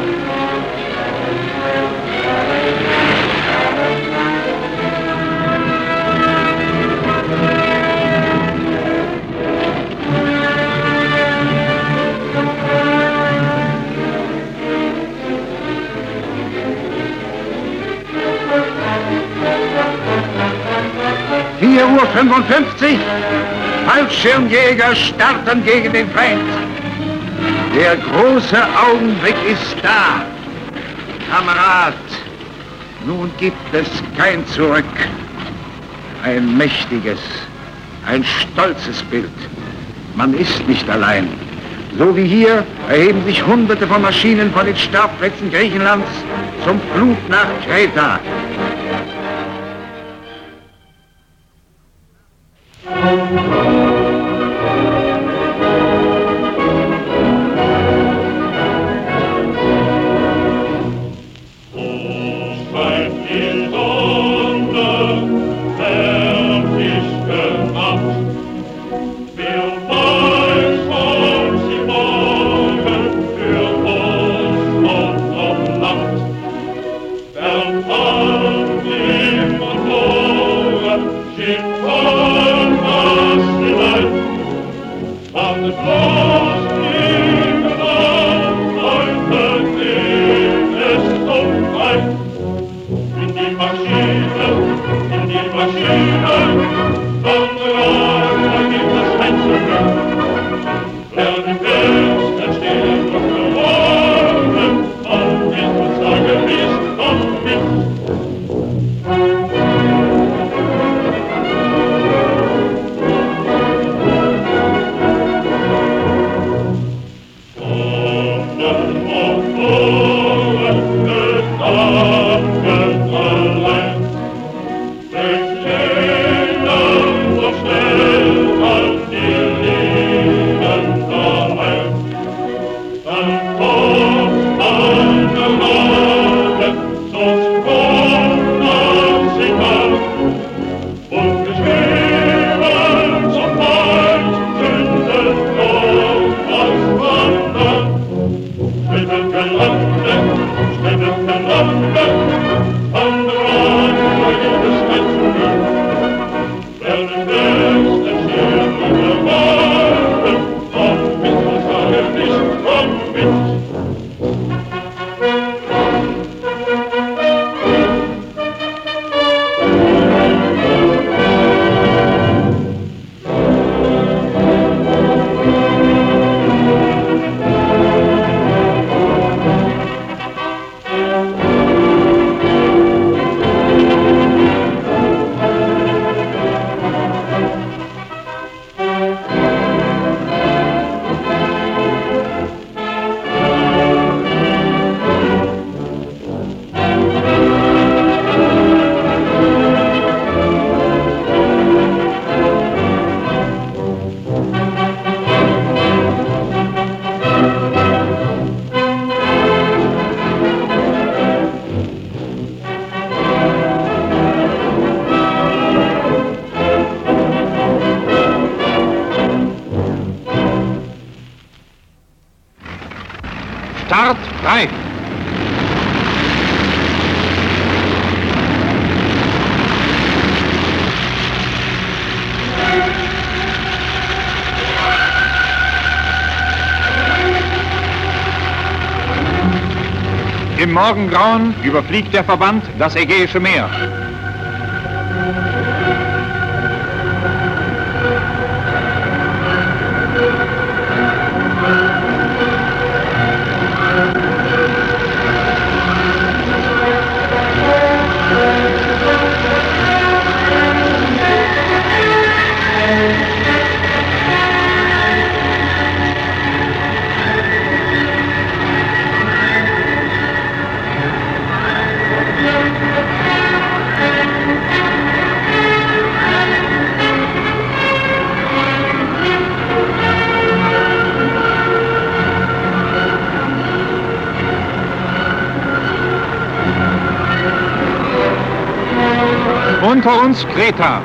Uhr 55. Fallschirmjäger starten gegen den Feind. Der große Augenblick ist da. Kamerad, nun gibt es kein Zurück. Ein mächtiges, ein stolzes Bild. Man ist nicht allein. So wie hier erheben sich Hunderte von Maschinen von den Startplätzen Griechenlands zum Flug nach Kreta. Oh Start frei! Im Morgengrauen überfliegt der Verband das Ägäische Meer. Unter uns Kreta.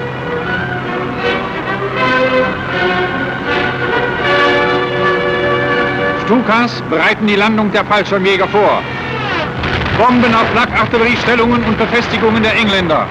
Stukas bereiten die Landung der Fallschirmjäger vor. Bomben auf Flakartilleriestellungen und Befestigungen der Engländer.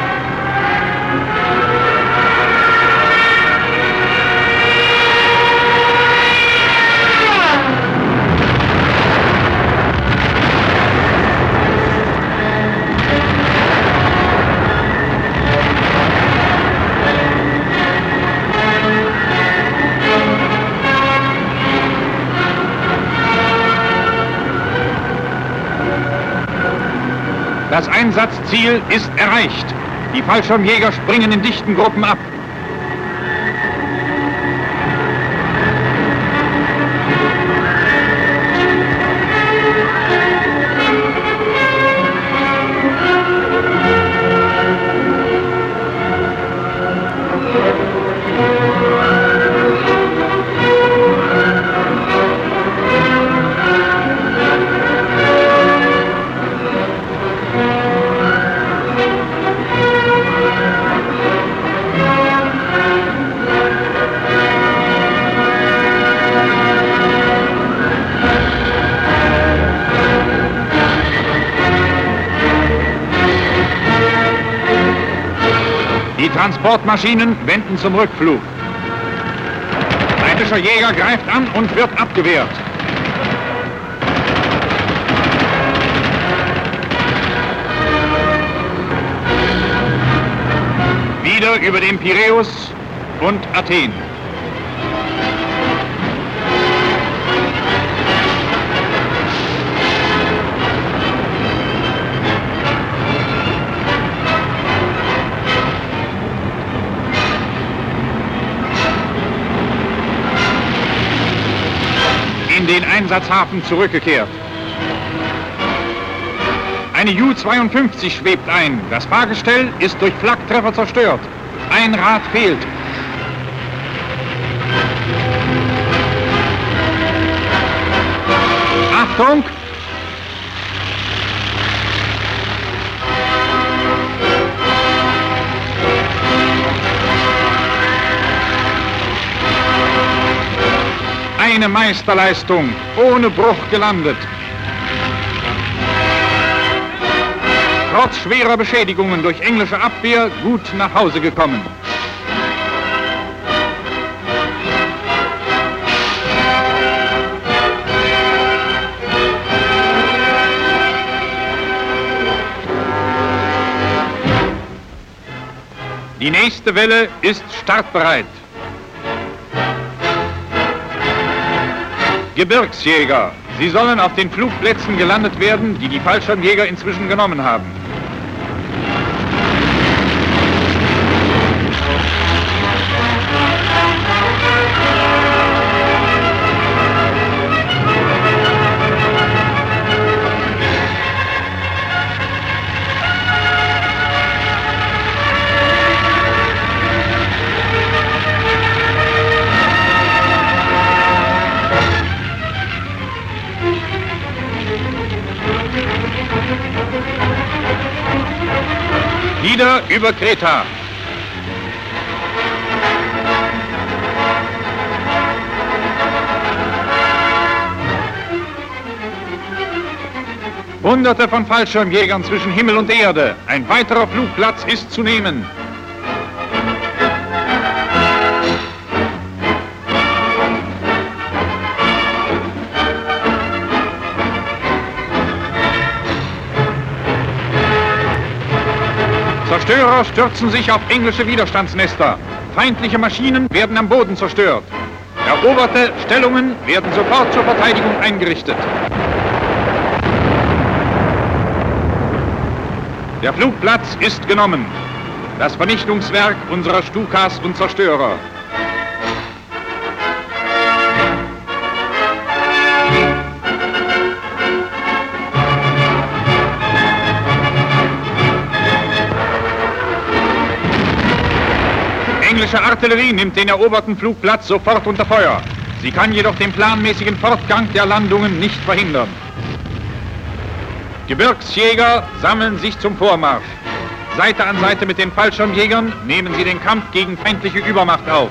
Das Einsatzziel ist erreicht. Die Fallschirmjäger springen in dichten Gruppen ab. Die Transportmaschinen wenden zum Rückflug. Ein britischer Jäger greift an und wird abgewehrt. Wieder über den Piräus und Athen. In den Einsatzhafen zurückgekehrt. Eine Ju-52 schwebt ein. Das Fahrgestell ist durch Flaktreffer zerstört. Ein Rad fehlt. Achtung! Eine Meisterleistung, ohne Bruch gelandet. Trotz schwerer Beschädigungen durch englische Abwehr gut nach Hause gekommen. Die nächste Welle ist startbereit. Gebirgsjäger. Sie sollen auf den Flugplätzen gelandet werden, die die Fallschirmjäger inzwischen genommen haben. Wieder über Kreta. Hunderte von Fallschirmjägern zwischen Himmel und Erde. Ein weiterer Flugplatz ist zu nehmen. Zerstörer stürzen sich auf englische Widerstandsnester. Feindliche Maschinen werden am Boden zerstört. Eroberte Stellungen werden sofort zur Verteidigung eingerichtet. Der Flugplatz ist genommen. Das Vernichtungswerk unserer Stukas und Zerstörer. Englische Artillerie nimmt den eroberten Flugplatz sofort unter Feuer. Sie kann jedoch den planmäßigen Fortgang der Landungen nicht verhindern. Gebirgsjäger sammeln sich zum Vormarsch. Seite an Seite mit den Fallschirmjägern nehmen sie den Kampf gegen feindliche Übermacht auf.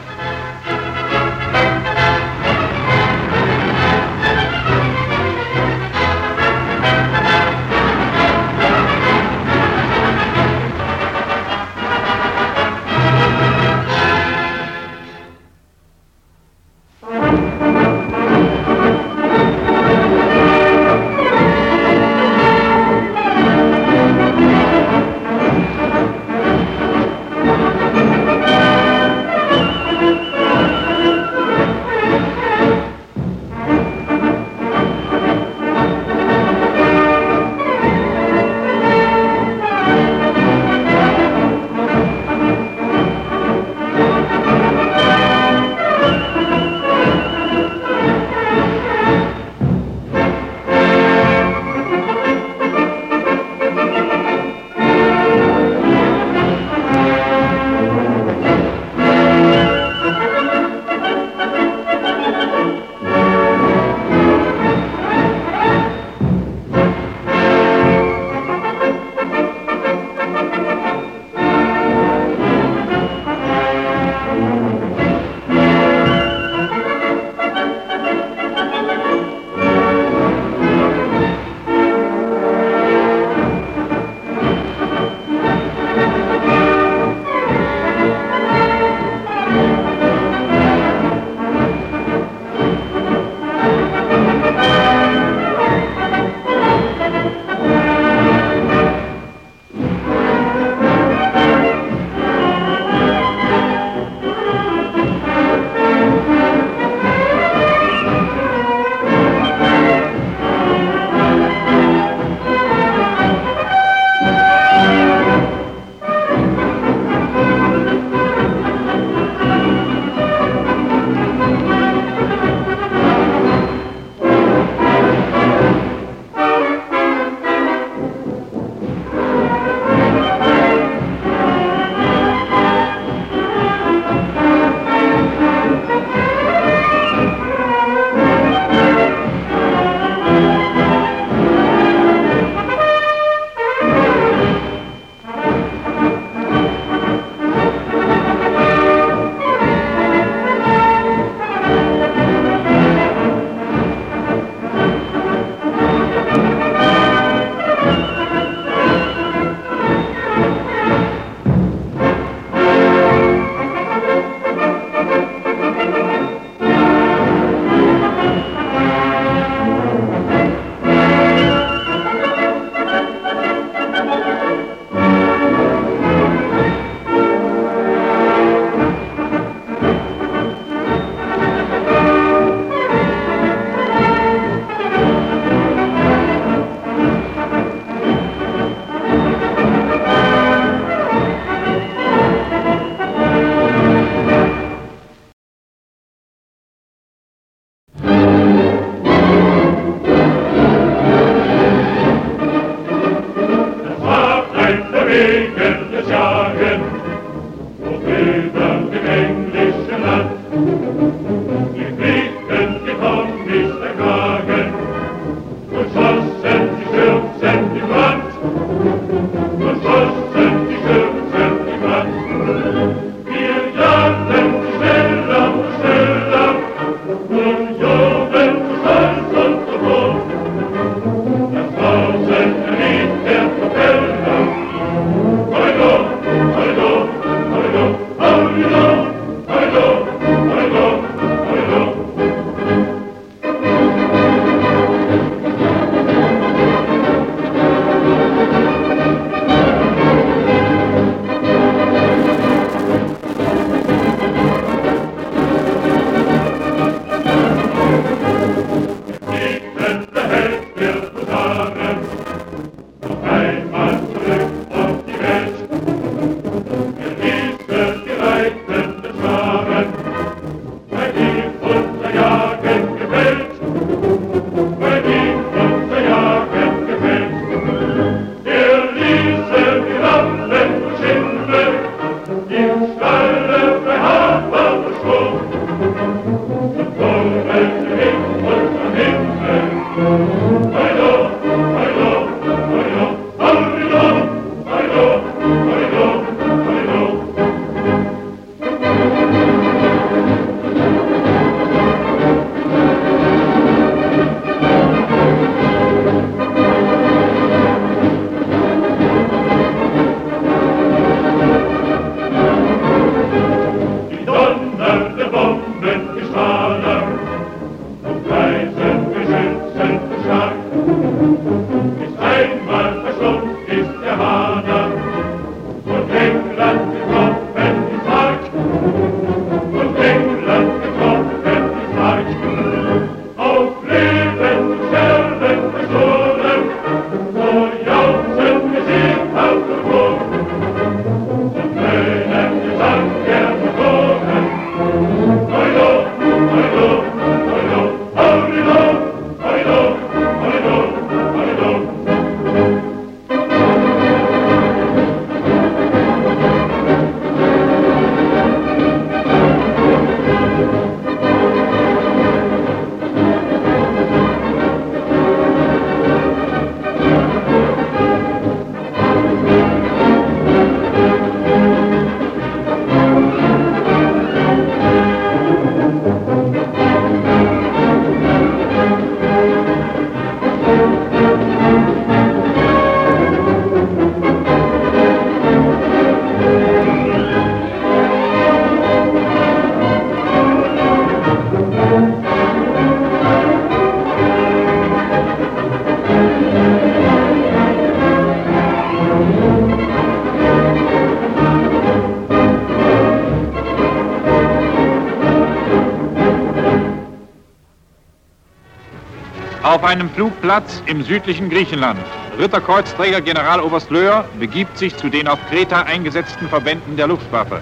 Auf einem Flugplatz im südlichen Griechenland. Ritterkreuzträger Generaloberst Löhr begibt sich zu den auf Kreta eingesetzten Verbänden der Luftwaffe.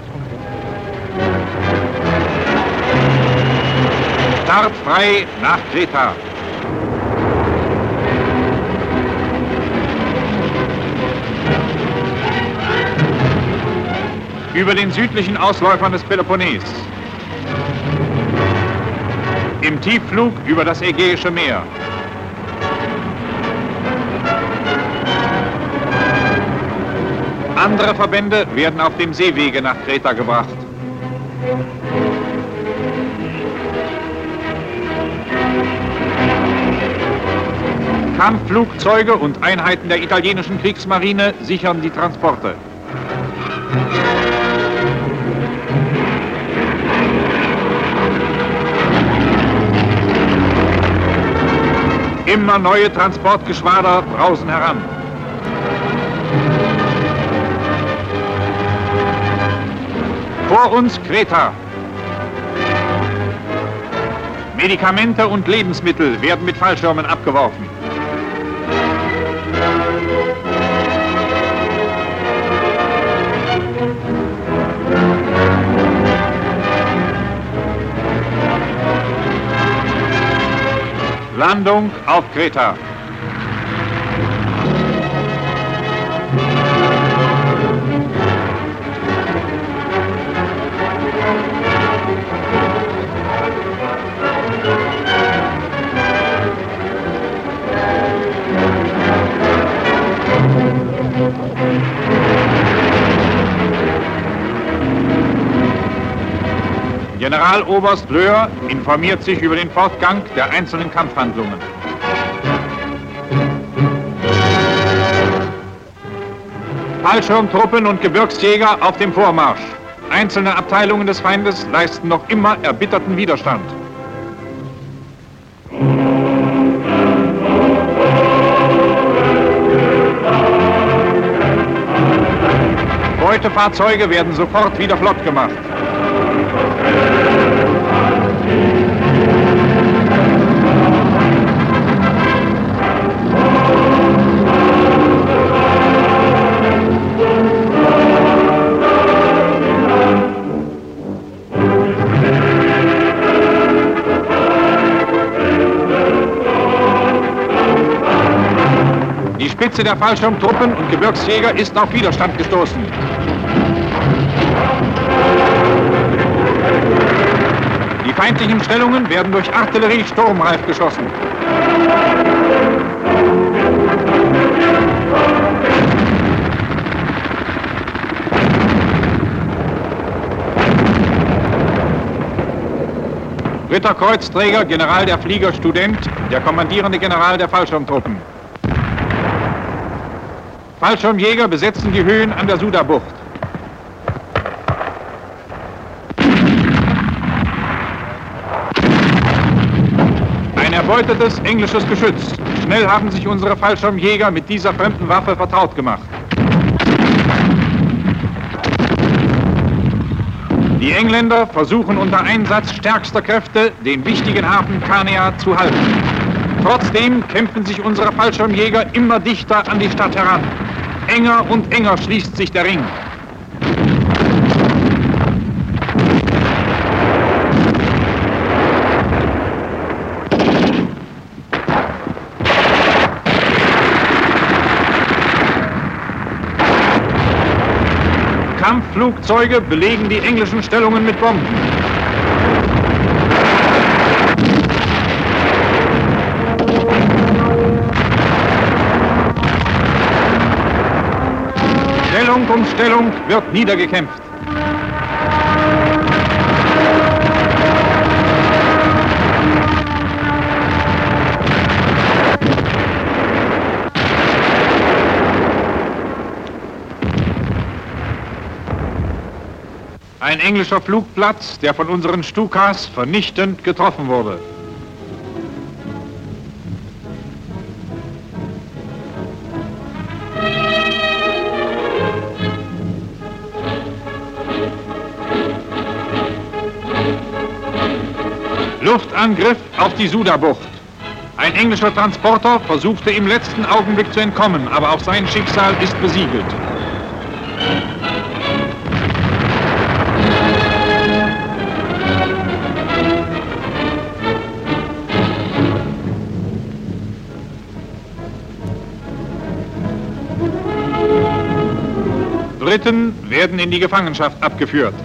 Start frei nach Kreta. Über den südlichen Ausläufern des Peloponnes. Im Tiefflug über das Ägäische Meer. Andere Verbände werden auf dem Seewege nach Kreta gebracht. Kampfflugzeuge und Einheiten der italienischen Kriegsmarine sichern die Transporte. Immer neue Transportgeschwader brausen heran. Vor uns Kreta. Medikamente und Lebensmittel werden mit Fallschirmen abgeworfen. Landung auf Kreta. Generaloberst Löhr informiert sich über den Fortgang der einzelnen Kampfhandlungen. Fallschirmtruppen und Gebirgsjäger auf dem Vormarsch. Einzelne Abteilungen des Feindes leisten noch immer erbitterten Widerstand. Beutefahrzeuge werden sofort wieder flott gemacht. Die Spitze der Fallschirmtruppen und Gebirgsjäger ist auf Widerstand gestoßen. Die feindlichen Stellungen werden durch Artillerie sturmreif geschossen. Ritterkreuzträger General der Flieger Student, der kommandierende General der Fallschirmtruppen. Fallschirmjäger besetzen die Höhen an der Sudabucht. Ein erbeutetes englisches Geschütz. Schnell haben sich unsere Fallschirmjäger mit dieser fremden Waffe vertraut gemacht. Die Engländer versuchen unter Einsatz stärkster Kräfte, den wichtigen Hafen Kanea zu halten. Trotzdem kämpfen sich unsere Fallschirmjäger immer dichter an die Stadt heran. Enger und enger schließt sich der Ring. Kampfflugzeuge belegen die englischen Stellungen mit Bomben. Stellung um Stellung wird niedergekämpft. Ein englischer Flugplatz, der von unseren Stukas vernichtend getroffen wurde. Luftangriff auf die Sudabucht. Ein englischer Transporter versuchte im letzten Augenblick zu entkommen, aber auch sein Schicksal ist besiegelt. Briten werden in die Gefangenschaft abgeführt.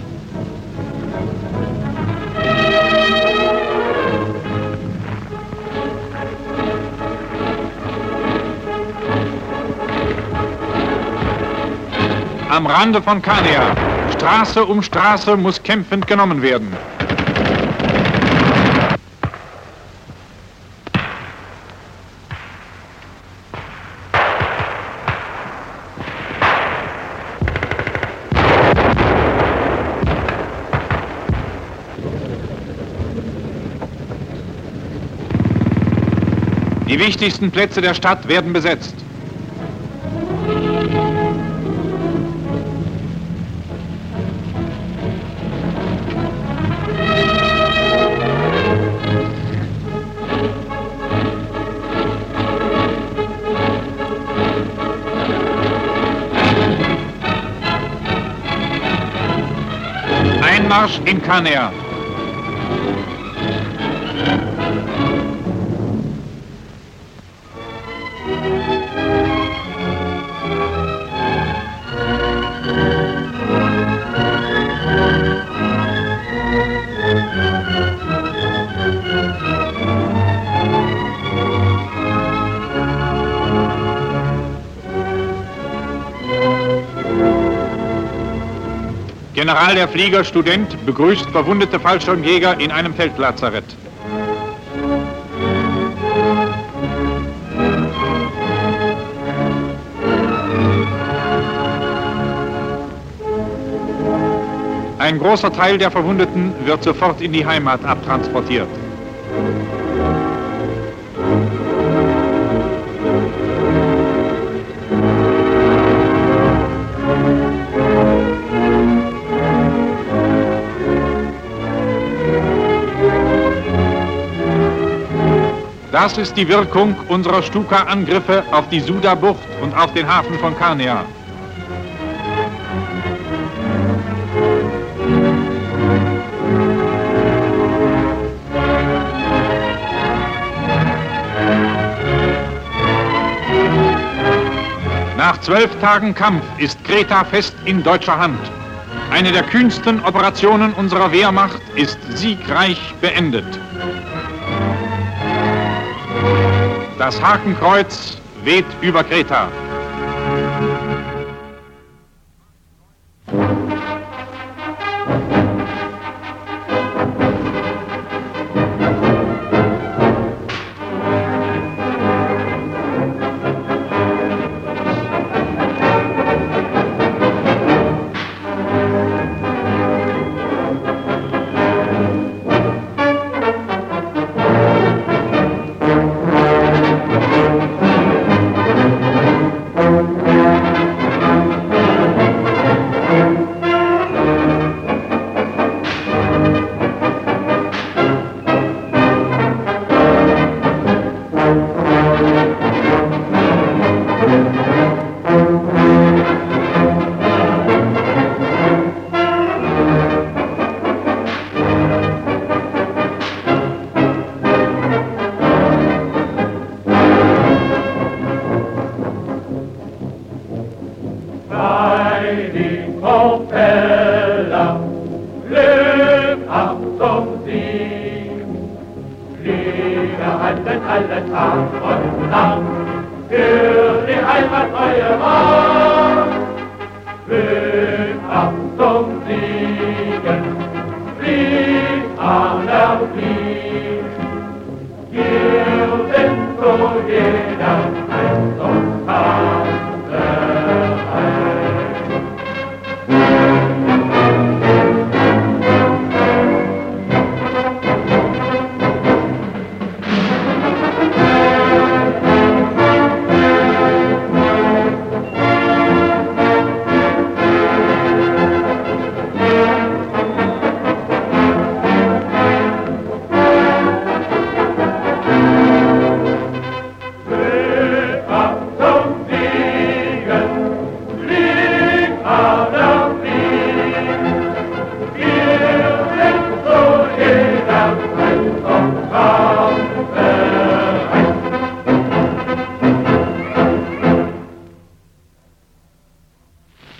Am Rande von Canea, Straße um Straße, muss kämpfend genommen werden. Die wichtigsten Plätze der Stadt werden besetzt. Einmarsch in Canea. General der Flieger Student begrüßt verwundete Fallschirmjäger in einem Feldlazarett. Ein großer Teil der Verwundeten wird sofort in die Heimat abtransportiert. Das ist die Wirkung unserer Stuka-Angriffe auf die Suda-Bucht und auf den Hafen von Canea. Nach 12 Tagen Kampf ist Kreta fest in deutscher Hand. Eine der kühnsten Operationen unserer Wehrmacht ist siegreich beendet. Das Hakenkreuz weht über Kreta.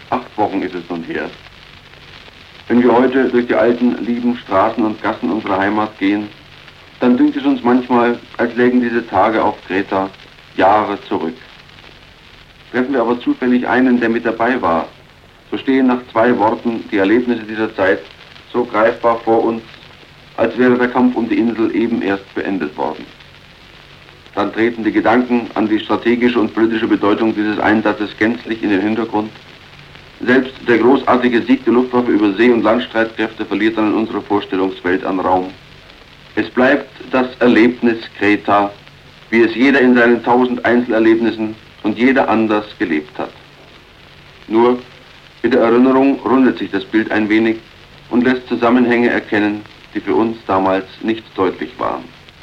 8 Wochen ist es nun her. Wenn wir heute durch die alten, lieben Straßen und Gassen unserer Heimat gehen, dann dünkt es uns manchmal, als lägen diese Tage auf Kreta Jahre zurück. Treffen wir aber zufällig einen, der mit dabei war, so stehen nach 2 Worten die Erlebnisse dieser Zeit so greifbar vor uns, als wäre der Kampf um die Insel eben erst beendet worden. Dann treten die Gedanken an die strategische und politische Bedeutung dieses Einsatzes gänzlich in den Hintergrund. Selbst der großartige Sieg der Luftwaffe über See- und Landstreitkräfte verliert dann in unserer Vorstellungswelt an Raum. Es bleibt das Erlebnis Kreta, wie es jeder in seinen 1000 Einzelerlebnissen und jeder anders gelebt hat. Nur mit der Erinnerung rundet sich das Bild ein wenig und lässt Zusammenhänge erkennen, die für uns damals nicht deutlich waren.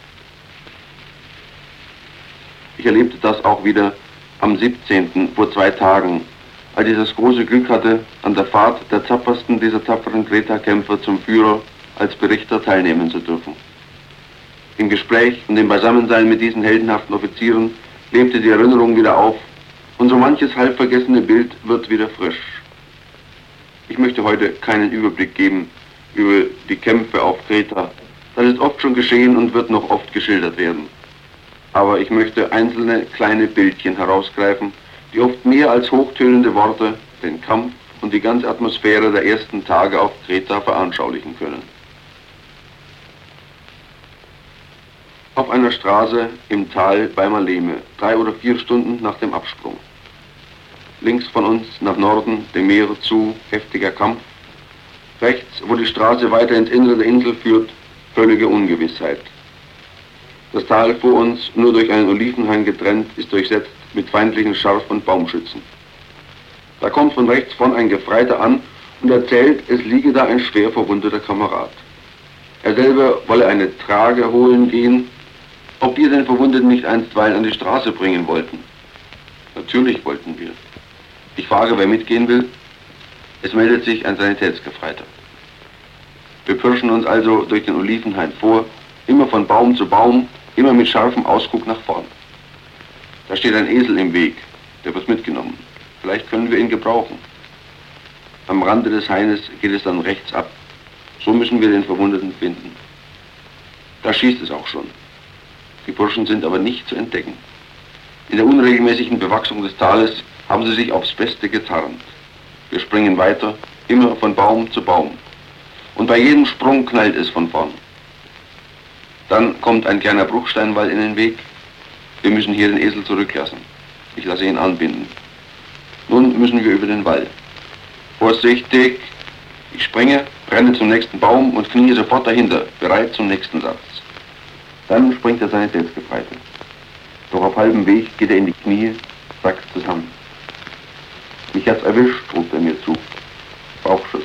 Ich erlebte das auch wieder am 17. vor 2 Tagen, als ich das große Glück hatte, an der Fahrt der tapfersten dieser tapferen Kreta-Kämpfer zum Führer als Berichter teilnehmen zu dürfen. Im Gespräch und im Beisammensein mit diesen heldenhaften Offizieren lebte die Erinnerung wieder auf und so manches halb vergessene Bild wird wieder frisch. Ich möchte heute keinen Überblick geben über die Kämpfe auf Kreta. Das ist oft schon geschehen und wird noch oft geschildert werden. Aber ich möchte einzelne kleine Bildchen herausgreifen, die oft mehr als hochtönende Worte den Kampf und die ganze Atmosphäre der ersten Tage auf Kreta veranschaulichen können. Auf einer Straße im Tal bei Maleme, 3 oder 4 Stunden nach dem Absprung. Links von uns nach Norden, dem Meere zu, heftiger Kampf. Rechts, wo die Straße weiter ins Innere der Insel führt, völlige Ungewissheit. Das Tal vor uns, nur durch einen Olivenhain getrennt, ist durchsetzt mit feindlichen Scharf- und Baumschützen. Da kommt von rechts vorn ein Gefreiter an und erzählt, es liege da ein schwer verwundeter Kamerad. Er selber wolle eine Trage holen gehen, ob wir den Verwundeten nicht einstweilen an die Straße bringen wollten. Natürlich wollten wir. Ich frage, wer mitgehen will. Es meldet sich ein Sanitätsgefreiter. Wir pirschen uns also durch den Olivenhain vor, immer von Baum zu Baum, immer mit scharfem Ausguck nach vorn. Da steht ein Esel im Weg, der wird mitgenommen. Vielleicht können wir ihn gebrauchen. Am Rande des Haines geht es dann rechts ab. So müssen wir den Verwundeten finden. Da schießt es auch schon. Die Burschen sind aber nicht zu entdecken. In der unregelmäßigen Bewachsung des Tales haben sie sich aufs Beste getarnt. Wir springen weiter, immer von Baum zu Baum. Und bei jedem Sprung knallt es von vorn. Dann kommt ein kleiner Bruchsteinwall in den Weg. Wir müssen hier den Esel zurücklassen. Ich lasse ihn anbinden. Nun müssen wir über den Wall. Vorsichtig. Ich springe, renne zum nächsten Baum und knie sofort dahinter, bereit zum nächsten Satz. Dann springt der Sanitätsgefreite. Doch auf halbem Weg geht er in die Knie, sackt zusammen. Mich hat's erwischt, ruft er mir zu. Bauchschuss.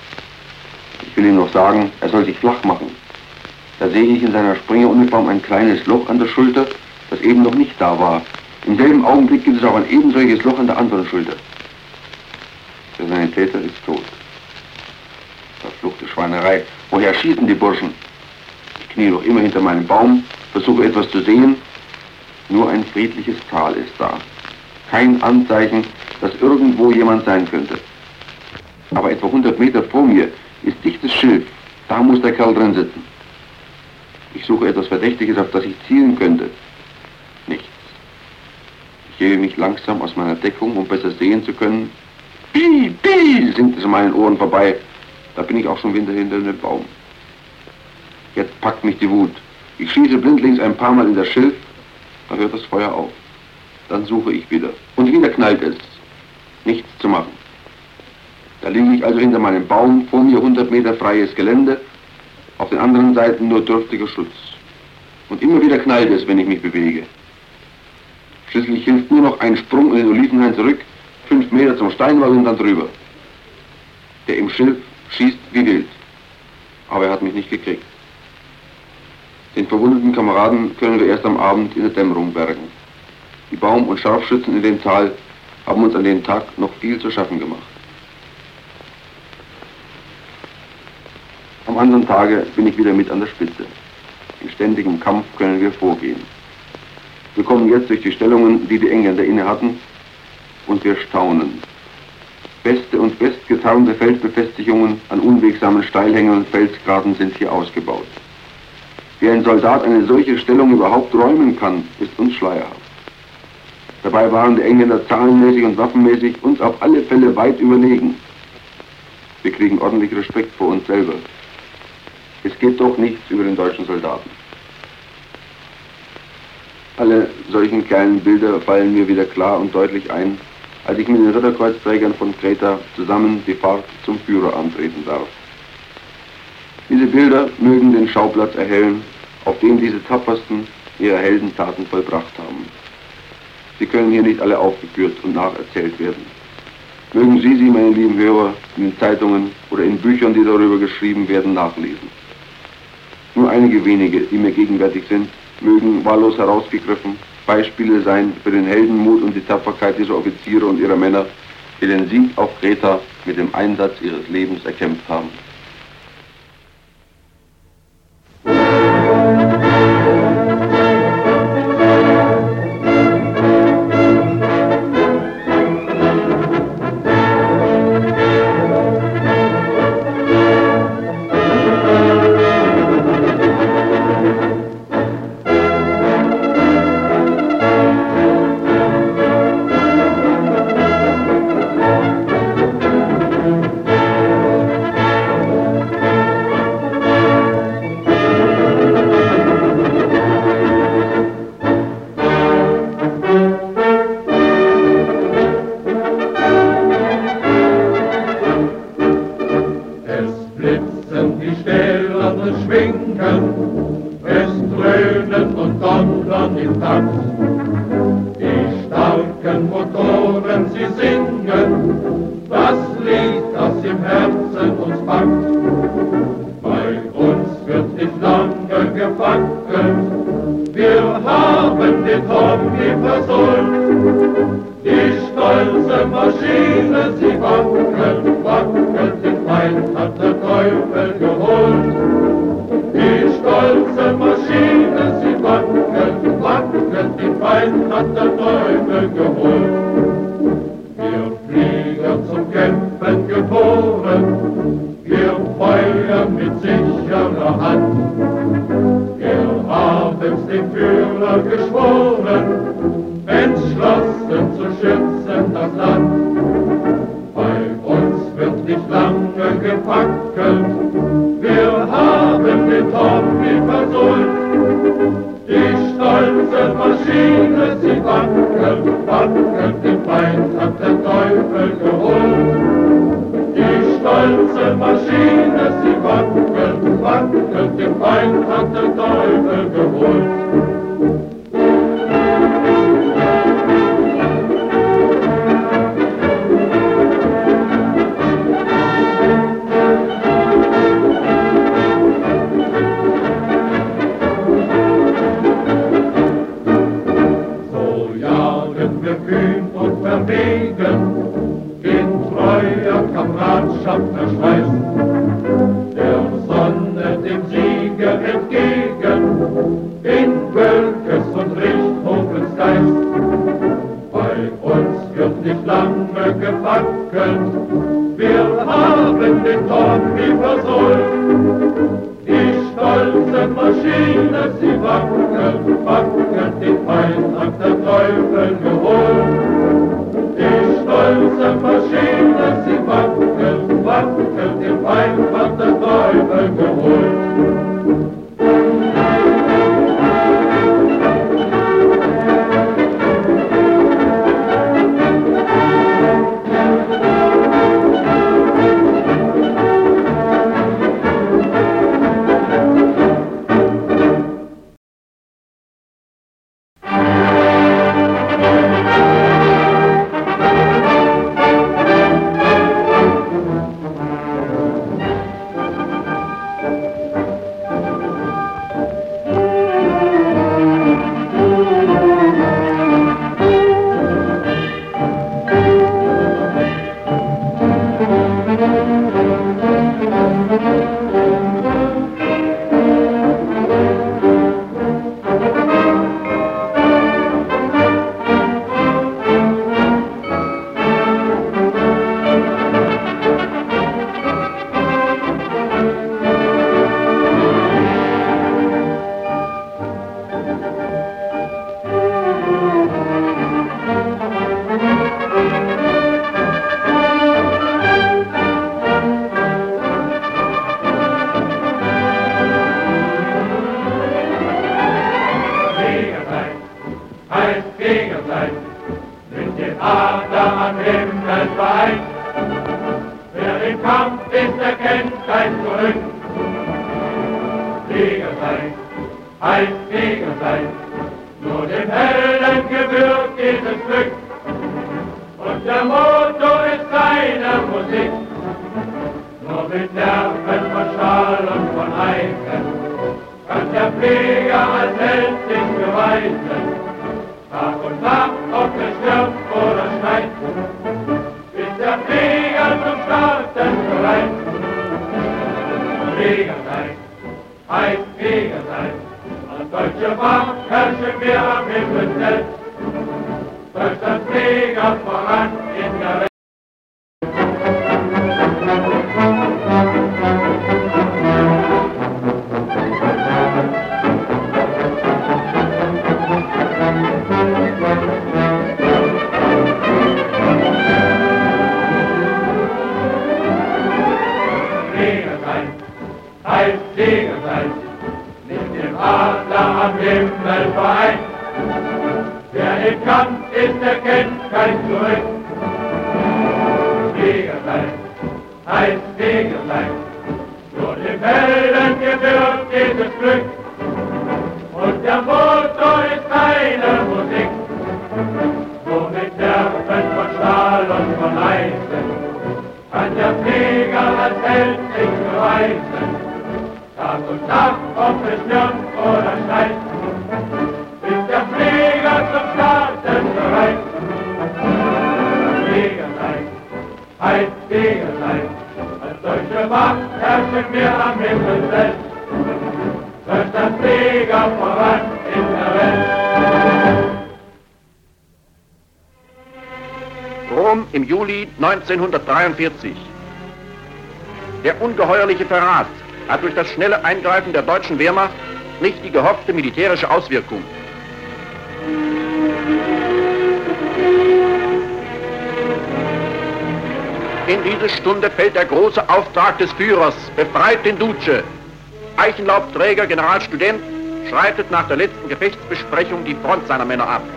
Ich will ihm noch sagen, er soll sich flach machen. Da sehe ich in seiner Springeruniform ein kleines Loch an der Schulter, das eben noch nicht da war. Im selben Augenblick gibt es auch ein eben solches Loch an der anderen Schulter. Der Sanitäter ist tot. Verfluchte Schweinerei. Woher schießen die Burschen? Ich knie noch immer hinter meinem Baum, versuche etwas zu sehen. Nur ein friedliches Tal ist da. Kein Anzeichen, dass irgendwo jemand sein könnte. Aber etwa 100 Meter vor mir ist dichtes Schilf. Da muss der Kerl drin sitzen. Ich suche etwas Verdächtiges, auf das ich zielen könnte. Nichts. Ich hebe mich langsam aus meiner Deckung, um besser sehen zu können. Piep, piep, singt es an meinen Ohren vorbei. Da bin ich auch schon wieder hinter dem Baum. Jetzt packt mich die Wut. Ich schieße blindlings ein paar Mal in das Schilf, da hört das Feuer auf. Dann suche ich wieder. Und wieder knallt es. Nichts zu machen. Da liege ich also hinter meinem Baum, vor mir 100 Meter freies Gelände, auf den anderen Seiten nur dürftiger Schutz. Und immer wieder knallt es, wenn ich mich bewege. Schließlich hilft nur noch ein Sprung in den Olivenhain zurück, 5 Meter zum Steinwall und dann drüber. Der im Schilf schießt wie wild. Aber er hat mich nicht gekriegt. Den verwundeten Kameraden können wir erst am Abend in der Dämmerung bergen. Die Baum- und Scharfschützen in dem Tal haben uns an dem Tag noch viel zu schaffen gemacht. Am anderen Tage bin ich wieder mit an der Spitze. In ständigem Kampf können wir vorgehen. Wir kommen jetzt durch die Stellungen, die die Engländer inne hatten, und wir staunen. Beste und bestgetarnte Feldbefestigungen an unwegsamen Steilhängen und Felsgraden sind hier ausgebaut. Wie ein Soldat eine solche Stellung überhaupt räumen kann, ist uns schleierhaft. Dabei waren die Engländer zahlenmäßig und waffenmäßig uns auf alle Fälle weit überlegen. Wir kriegen ordentlich Respekt vor uns selber. Es geht doch nichts über den deutschen Soldaten. Alle solchen kleinen Bilder fallen mir wieder klar und deutlich ein, als ich mit den Ritterkreuzträgern von Kreta zusammen die Fahrt zum Führer antreten darf. Diese Bilder mögen den Schauplatz erhellen, auf dem diese Tapfersten ihre Heldentaten vollbracht haben. Sie können hier nicht alle aufgeführt und nacherzählt werden. Mögen Sie sie, meine lieben Hörer, in den Zeitungen oder in Büchern, die darüber geschrieben werden, nachlesen. Nur einige wenige, die mir gegenwärtig sind, mögen wahllos herausgegriffen Beispiele sein für den Heldenmut und die Tapferkeit dieser Offiziere und ihrer Männer, die den Sieg auf Kreta mit dem Einsatz ihres Lebens erkämpft haben. Adler am Himmel vereint. Wer im Kampf ist, der kennt kein Zurück. Flieger sein, heißt Flieger sein, nur dem Helden gebührt dieses Glück. Und der Motor ist seine Musik, nur mit Nerven von Stahl und von Eisen kann der Flieger als Held sich beweisen. Tag und Nacht, ob es stürmt oder schneit, ist der Flieger zum Starten bereit. Flieger sein, heißt Flieger sein, als deutsche Macht herrschen wir am Himmel selbst, durch das Flieger voran in der Welt. Flieger sein, nicht dem Adler am Himmel vereint. Wer im Kampf ist, der kennt kein Zurück. Flieger sein, heißt Flieger sein, nur dem Helden gebührt dieses Glück. Und der Motor ist seine Musik, nur mit Nerven von Stahl und von Eisen kann der Flieger als Held sich beweisen. Tag und Nacht, ob es stürmt oder schneit, ist der Flieger zum Starten bereit. Flieger sein, heißt Flieger sein, als deutsche Macht herrschen wir am Himmel selbst, durch das Flieger voran in der Welt. Rom im Juli 1943. Der ungeheuerliche Verrat hat durch das schnelle Eingreifen der deutschen Wehrmacht nicht die gehoffte militärische Auswirkung. In diese Stunde fällt der große Auftrag des Führers, befreit den Duce. Eichenlaubträger General Student schreitet nach der letzten Gefechtsbesprechung die Front seiner Männer ab.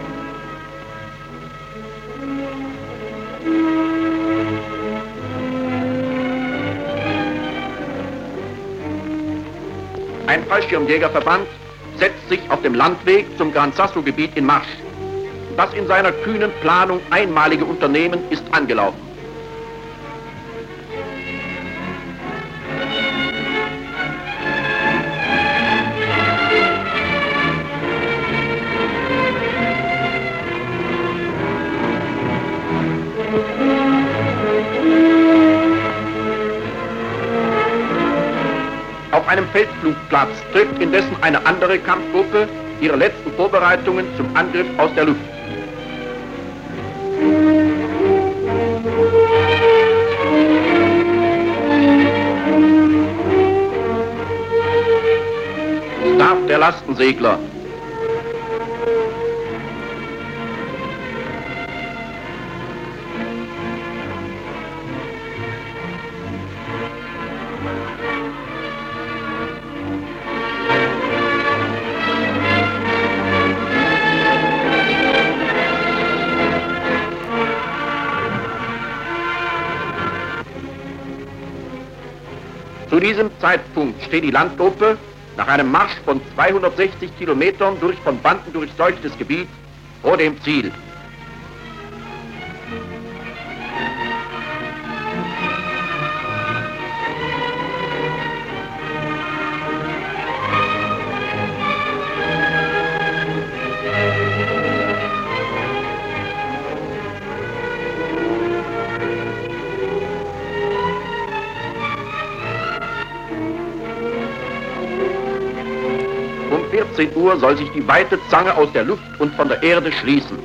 Ein Fallschirmjägerverband setzt sich auf dem Landweg zum Gran Sasso-Gebiet in Marsch. Das in seiner kühnen Planung einmalige Unternehmen ist angelaufen. Auf einem Feldflugplatz trifft indessen eine andere Kampfgruppe ihre letzten Vorbereitungen zum Angriff aus der Luft. Stab der Lastensegler. Zu diesem Zeitpunkt steht die Landtruppe nach einem Marsch von 260 Kilometern durch von Banden durchseuchtes Gebiet vor dem Ziel. Um 14 Uhr soll sich die weite Zange aus der Luft und von der Erde schließen.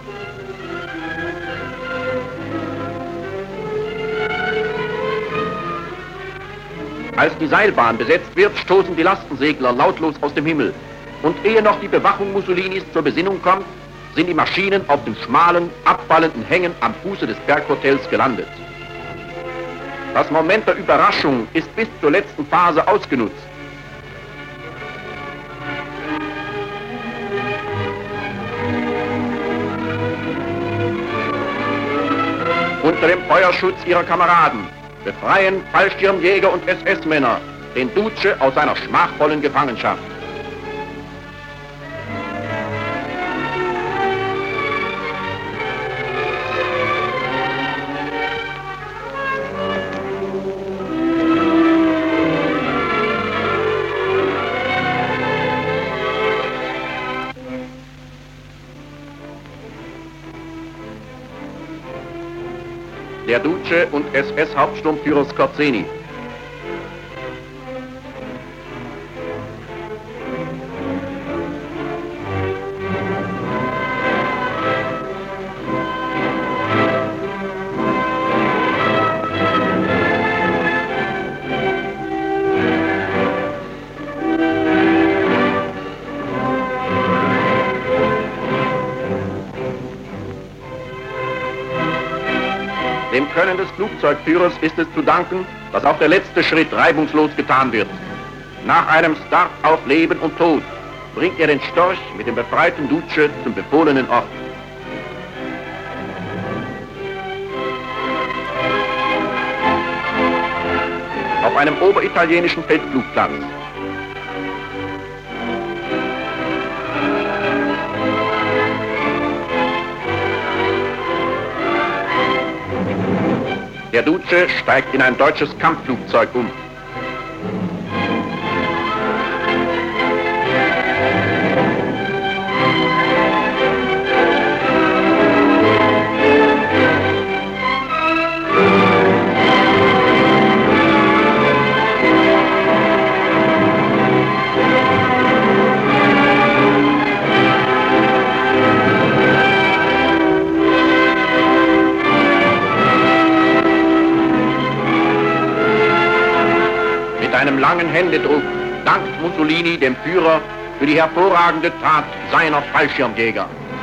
Als die Seilbahn besetzt wird, stoßen die Lastensegler lautlos aus dem Himmel. Und ehe noch die Bewachung Mussolinis zur Besinnung kommt, sind die Maschinen auf dem schmalen, abfallenden Hängen am Fuße des Berghotels gelandet. Das Moment der Überraschung ist bis zur letzten Phase ausgenutzt. unter dem Feuerschutz ihrer Kameraden befreien Fallschirmjäger und SS-Männer den Duce aus seiner schmachvollen Gefangenschaft. Der Duce und SS-Hauptsturmführer Skorzeny. Dem Können des Flugzeugführers ist es zu danken, dass auch der letzte Schritt reibungslos getan wird. Nach einem Start auf Leben und Tod bringt er den Storch mit dem befreiten Duce zum befohlenen Ort. Auf einem oberitalienischen Feldflugplatz. Der Duce steigt in ein deutsches Kampfflugzeug um. Mit einem langen Händedruck dankt Mussolini dem Führer für die hervorragende Tat seiner Fallschirmjäger.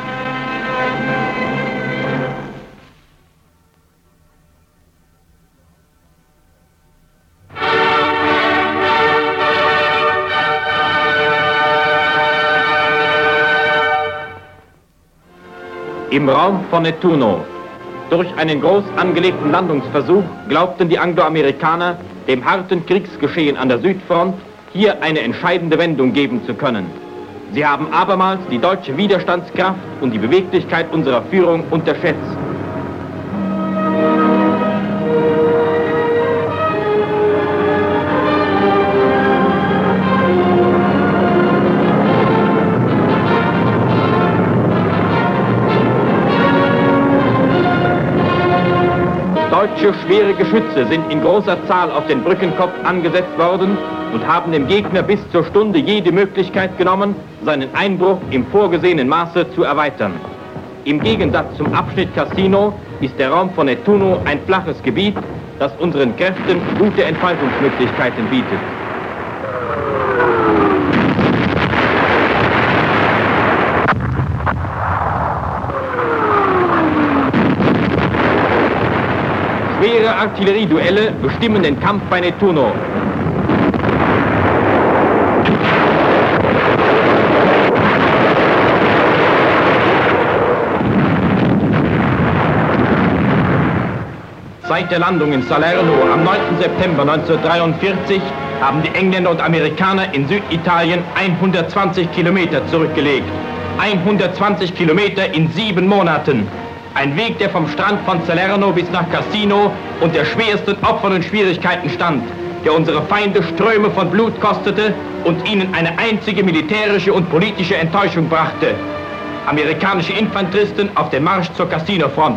Im Raum von Nettuno. Durch einen groß angelegten Landungsversuch glaubten die Angloamerikaner, dem harten Kriegsgeschehen an der Südfront hier eine entscheidende Wendung geben zu können. Sie haben abermals die deutsche Widerstandskraft und die Beweglichkeit unserer Führung unterschätzt. Deutsche schwere Geschütze sind in großer Zahl auf den Brückenkopf angesetzt worden und haben dem Gegner bis zur Stunde jede Möglichkeit genommen, seinen Einbruch im vorgesehenen Maße zu erweitern. Im Gegensatz zum Abschnitt Cassino ist der Raum von Nettuno ein flaches Gebiet, das unseren Kräften gute Entfaltungsmöglichkeiten bietet. Schwere Artillerieduelle bestimmen den Kampf bei Nettuno. Seit der Landung in Salerno am 9. September 1943 haben die Engländer und Amerikaner in Süditalien 120 Kilometer zurückgelegt. 120 Kilometer in 7 Monaten. Ein Weg, der vom Strand von Salerno bis nach Cassino und der schwersten Opfern und Schwierigkeiten stand, der unsere Feinde Ströme von Blut kostete und ihnen eine einzige militärische und politische Enttäuschung brachte. Amerikanische Infanteristen auf dem Marsch zur Cassino-Front.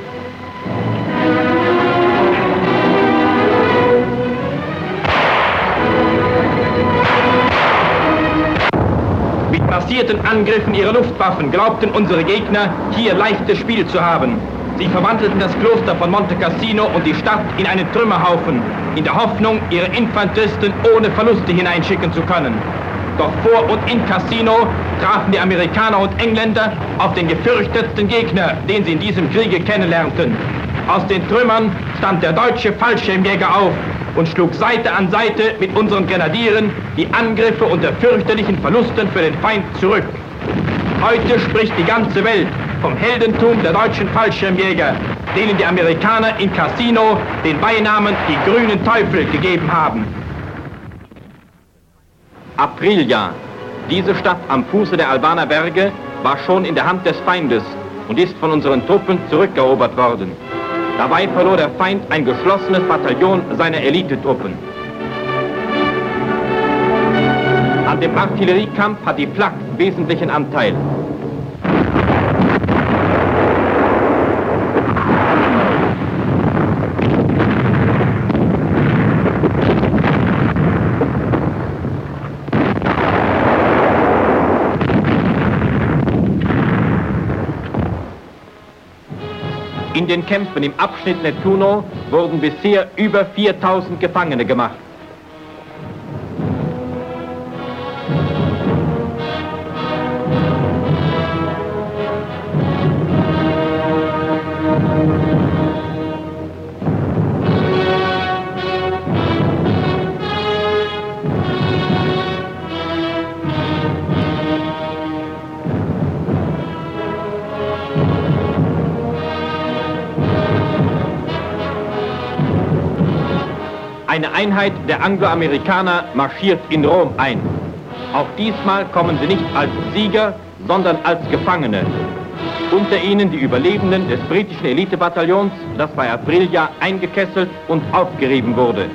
Mit massierten Angriffen ihrer Luftwaffen glaubten unsere Gegner, hier leichtes Spiel zu haben. Sie verwandelten das Kloster von Monte Cassino und die Stadt in einen Trümmerhaufen, in der Hoffnung, ihre Infanteristen ohne Verluste hineinschicken zu können. Doch vor und in Cassino trafen die Amerikaner und Engländer auf den gefürchtetsten Gegner, den sie in diesem Kriege kennenlernten. Aus den Trümmern stand der deutsche Fallschirmjäger auf und schlug Seite an Seite mit unseren Grenadieren die Angriffe unter fürchterlichen Verlusten für den Feind zurück. Heute spricht die ganze Welt vom Heldentum der deutschen Fallschirmjäger. denen die Amerikaner in Cassino den Beinamen die grünen Teufel gegeben haben. Aprilia. Diese Stadt am Fuße der Albaner Berge war schon in der Hand des Feindes und ist von unseren Truppen zurückerobert worden. Dabei verlor der Feind ein geschlossenes Bataillon seiner Elitetruppen. An dem Artilleriekampf hat die Flak wesentlichen Anteil. In den Kämpfen im Abschnitt Nettuno wurden bisher über 4000 Gefangene gemacht. Eine Einheit der Angloamerikaner marschiert in Rom ein. Auch diesmal kommen sie nicht als Sieger, sondern als Gefangene. Unter ihnen die Überlebenden des britischen Elitebataillons, das bei Aprilia eingekesselt und aufgerieben wurde.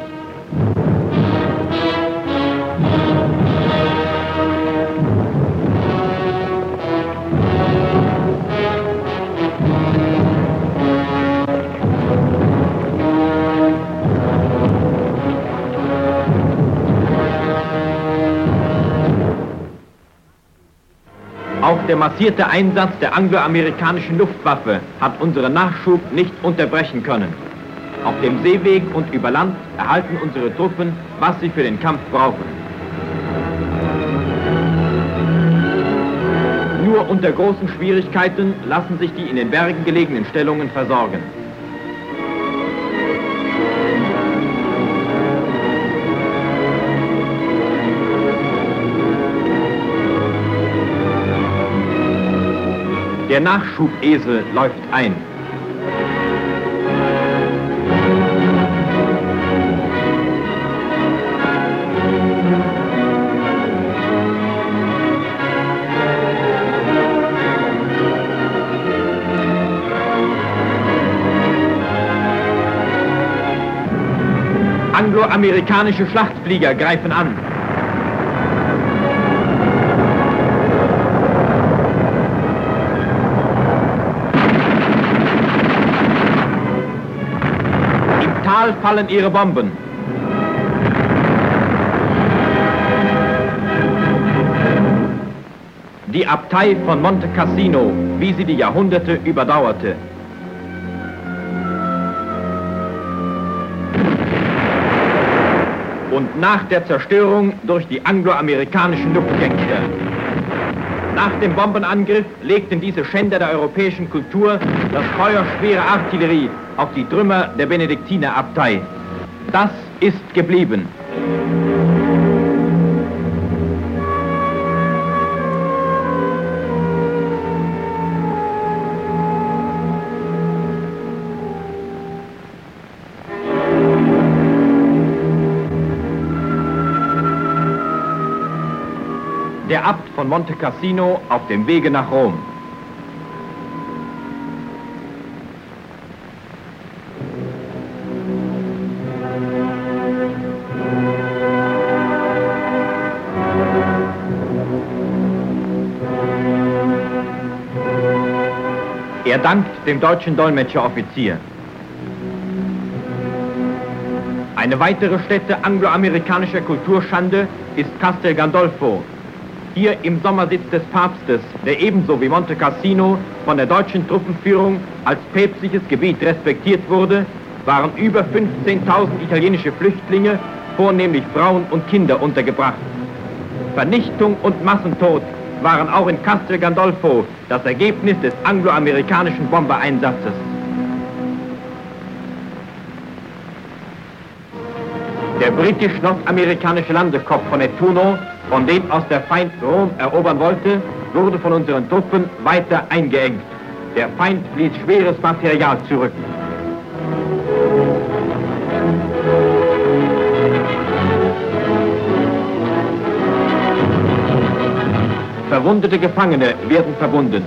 Auch der massierte Einsatz der angloamerikanischen Luftwaffe hat unseren Nachschub nicht unterbrechen können. Auf dem Seeweg und über Land erhalten unsere Truppen, was sie für den Kampf brauchen. Nur unter großen Schwierigkeiten lassen sich die in den Bergen gelegenen Stellungen versorgen. Der Nachschubesel läuft ein. Angloamerikanische Schlachtflieger greifen an. Fallen ihre Bomben. Die Abtei von Monte Cassino, wie sie die Jahrhunderte überdauerte. Und nach der Zerstörung durch die angloamerikanischen Luftgangster. Nach dem Bombenangriff legten diese Schänder der europäischen Kultur das Feuer schwerer Artillerie auf die Trümmer der Benediktinerabtei. Das ist geblieben. Der Abt von Monte Cassino auf dem Wege nach Rom. Er dankt dem deutschen Dolmetscheroffizier. Eine weitere Stätte angloamerikanischer Kulturschande ist Castel Gandolfo. Hier im Sommersitz des Papstes, der ebenso wie Monte Cassino von der deutschen Truppenführung als päpstliches Gebiet respektiert wurde, waren über 15.000 italienische Flüchtlinge, vornehmlich Frauen und Kinder, untergebracht. Vernichtung und Massentod waren auch in Castel Gandolfo das Ergebnis des angloamerikanischen Bombereinsatzes. Der britisch-nordamerikanische Landeskopf von Nettuno, von dem aus der Feind Rom erobern wollte, wurde von unseren Truppen weiter eingeengt. Der Feind ließ schweres Material zurück. Verwundete Gefangene werden verbunden.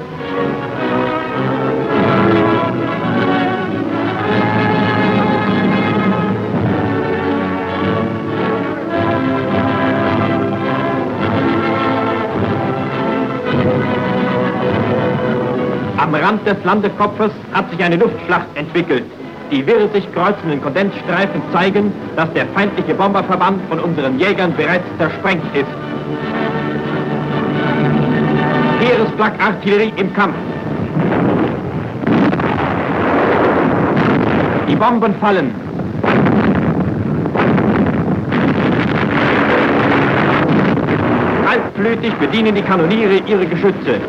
Am Rand des Landekopfes hat sich eine Luftschlacht entwickelt. Die wirr sich kreuzenden Kondensstreifen zeigen, dass der feindliche Bomberverband von unseren Jägern bereits zersprengt ist. Heeresflak-Artillerie im Kampf. Die Bomben fallen. Kaltblütig bedienen die Kanoniere ihre Geschütze.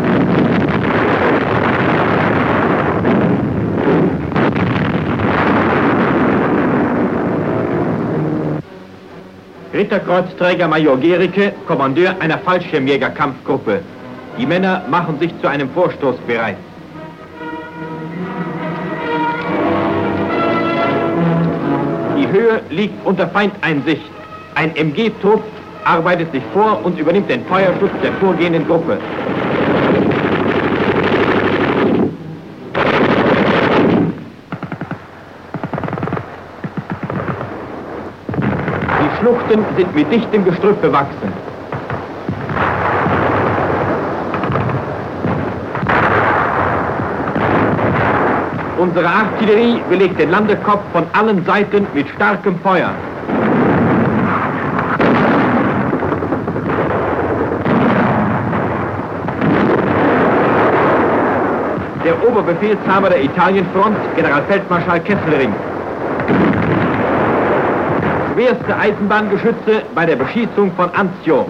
Ritterkreuzträger Major Gericke, Kommandeur einer Fallschirmjägerkampfgruppe. Die Männer machen sich zu einem Vorstoß bereit. Die Höhe liegt unter Feindeinsicht. Ein MG-Trupp arbeitet sich vor und übernimmt den Feuerschutz der vorgehenden Gruppe. Die Schluchten sind mit dichtem Gestrüpp bewachsen. Unsere Artillerie belegt den Landekopf von allen Seiten mit starkem Feuer. Der Oberbefehlshaber der Italienfront, Generalfeldmarschall Kesselring. Schwerste Eisenbahngeschütze bei der Beschießung von Anzio.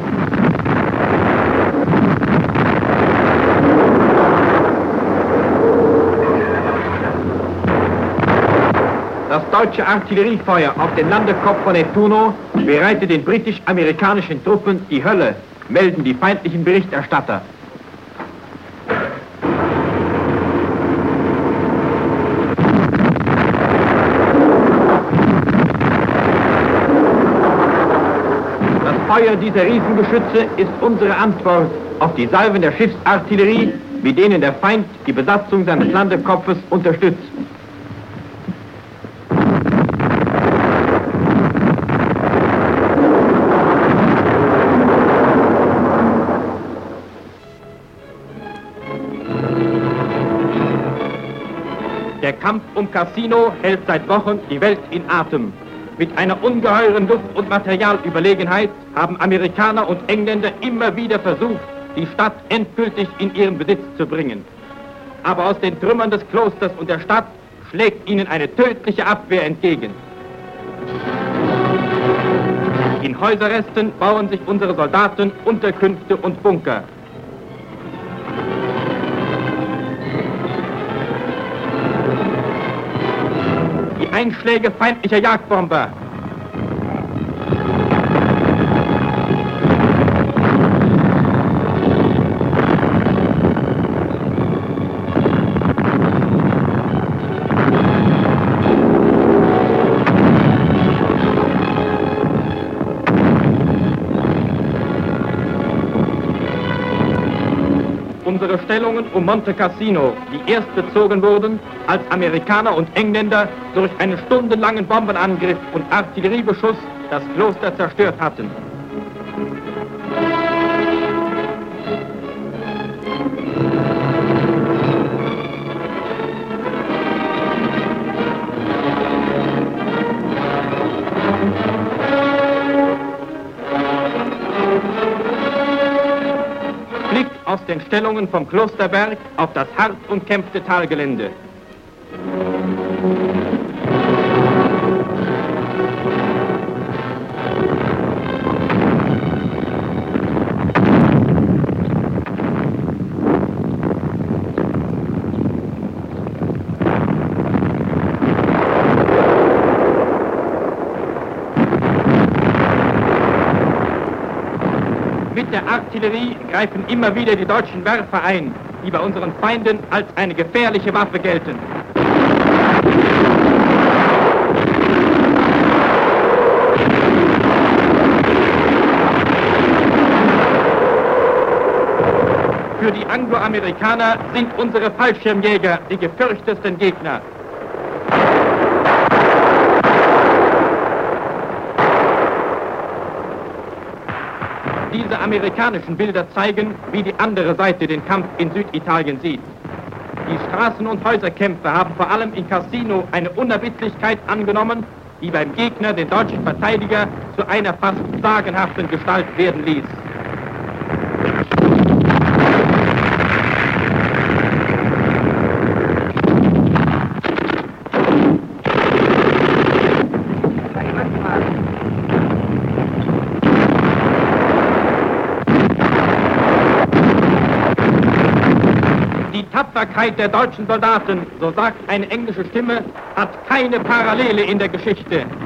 Das deutsche Artilleriefeuer auf den Landekopf von Nettuno bereitet den britisch-amerikanischen Truppen die Hölle, melden die feindlichen Berichterstatter. Das Feuer dieser Riesengeschütze ist unsere Antwort auf die Salven der Schiffsartillerie, mit denen der Feind die Besatzung seines Landekopfes unterstützt. Der Kampf um Cassino hält seit Wochen die Welt in Atem. Mit einer ungeheuren Luft- und Materialüberlegenheit haben Amerikaner und Engländer immer wieder versucht, die Stadt endgültig in ihren Besitz zu bringen. Aber aus den Trümmern des Klosters und der Stadt schlägt ihnen eine tödliche Abwehr entgegen. In Häuserresten bauen sich unsere Soldaten Unterkünfte und Bunker. Die Einschläge feindlicher Jagdbomber. Unsere Stellungen um Monte Cassino, die erst bezogen wurden, als Amerikaner und Engländer durch einen stundenlangen Bombenangriff und Artilleriebeschuss das Kloster zerstört hatten. Blick aus den Stellungen vom Klosterberg auf das hart umkämpfte Talgelände. Mit der Artillerie greifen immer wieder die deutschen Werfer ein. die bei unseren Feinden als eine gefährliche Waffe gelten. Für die Angloamerikaner sind unsere Fallschirmjäger die gefürchtesten Gegner. Diese amerikanischen Bilder zeigen, wie die andere Seite den Kampf in Süditalien sieht. Die Straßen- und Häuserkämpfe haben vor allem in Cassino eine Unerbittlichkeit angenommen, die beim Gegner den deutschen Verteidiger zu einer fast sagenhaften Gestalt werden ließ. Die Tapferkeit der deutschen Soldaten, so sagt eine englische Stimme, hat keine Parallele in der Geschichte.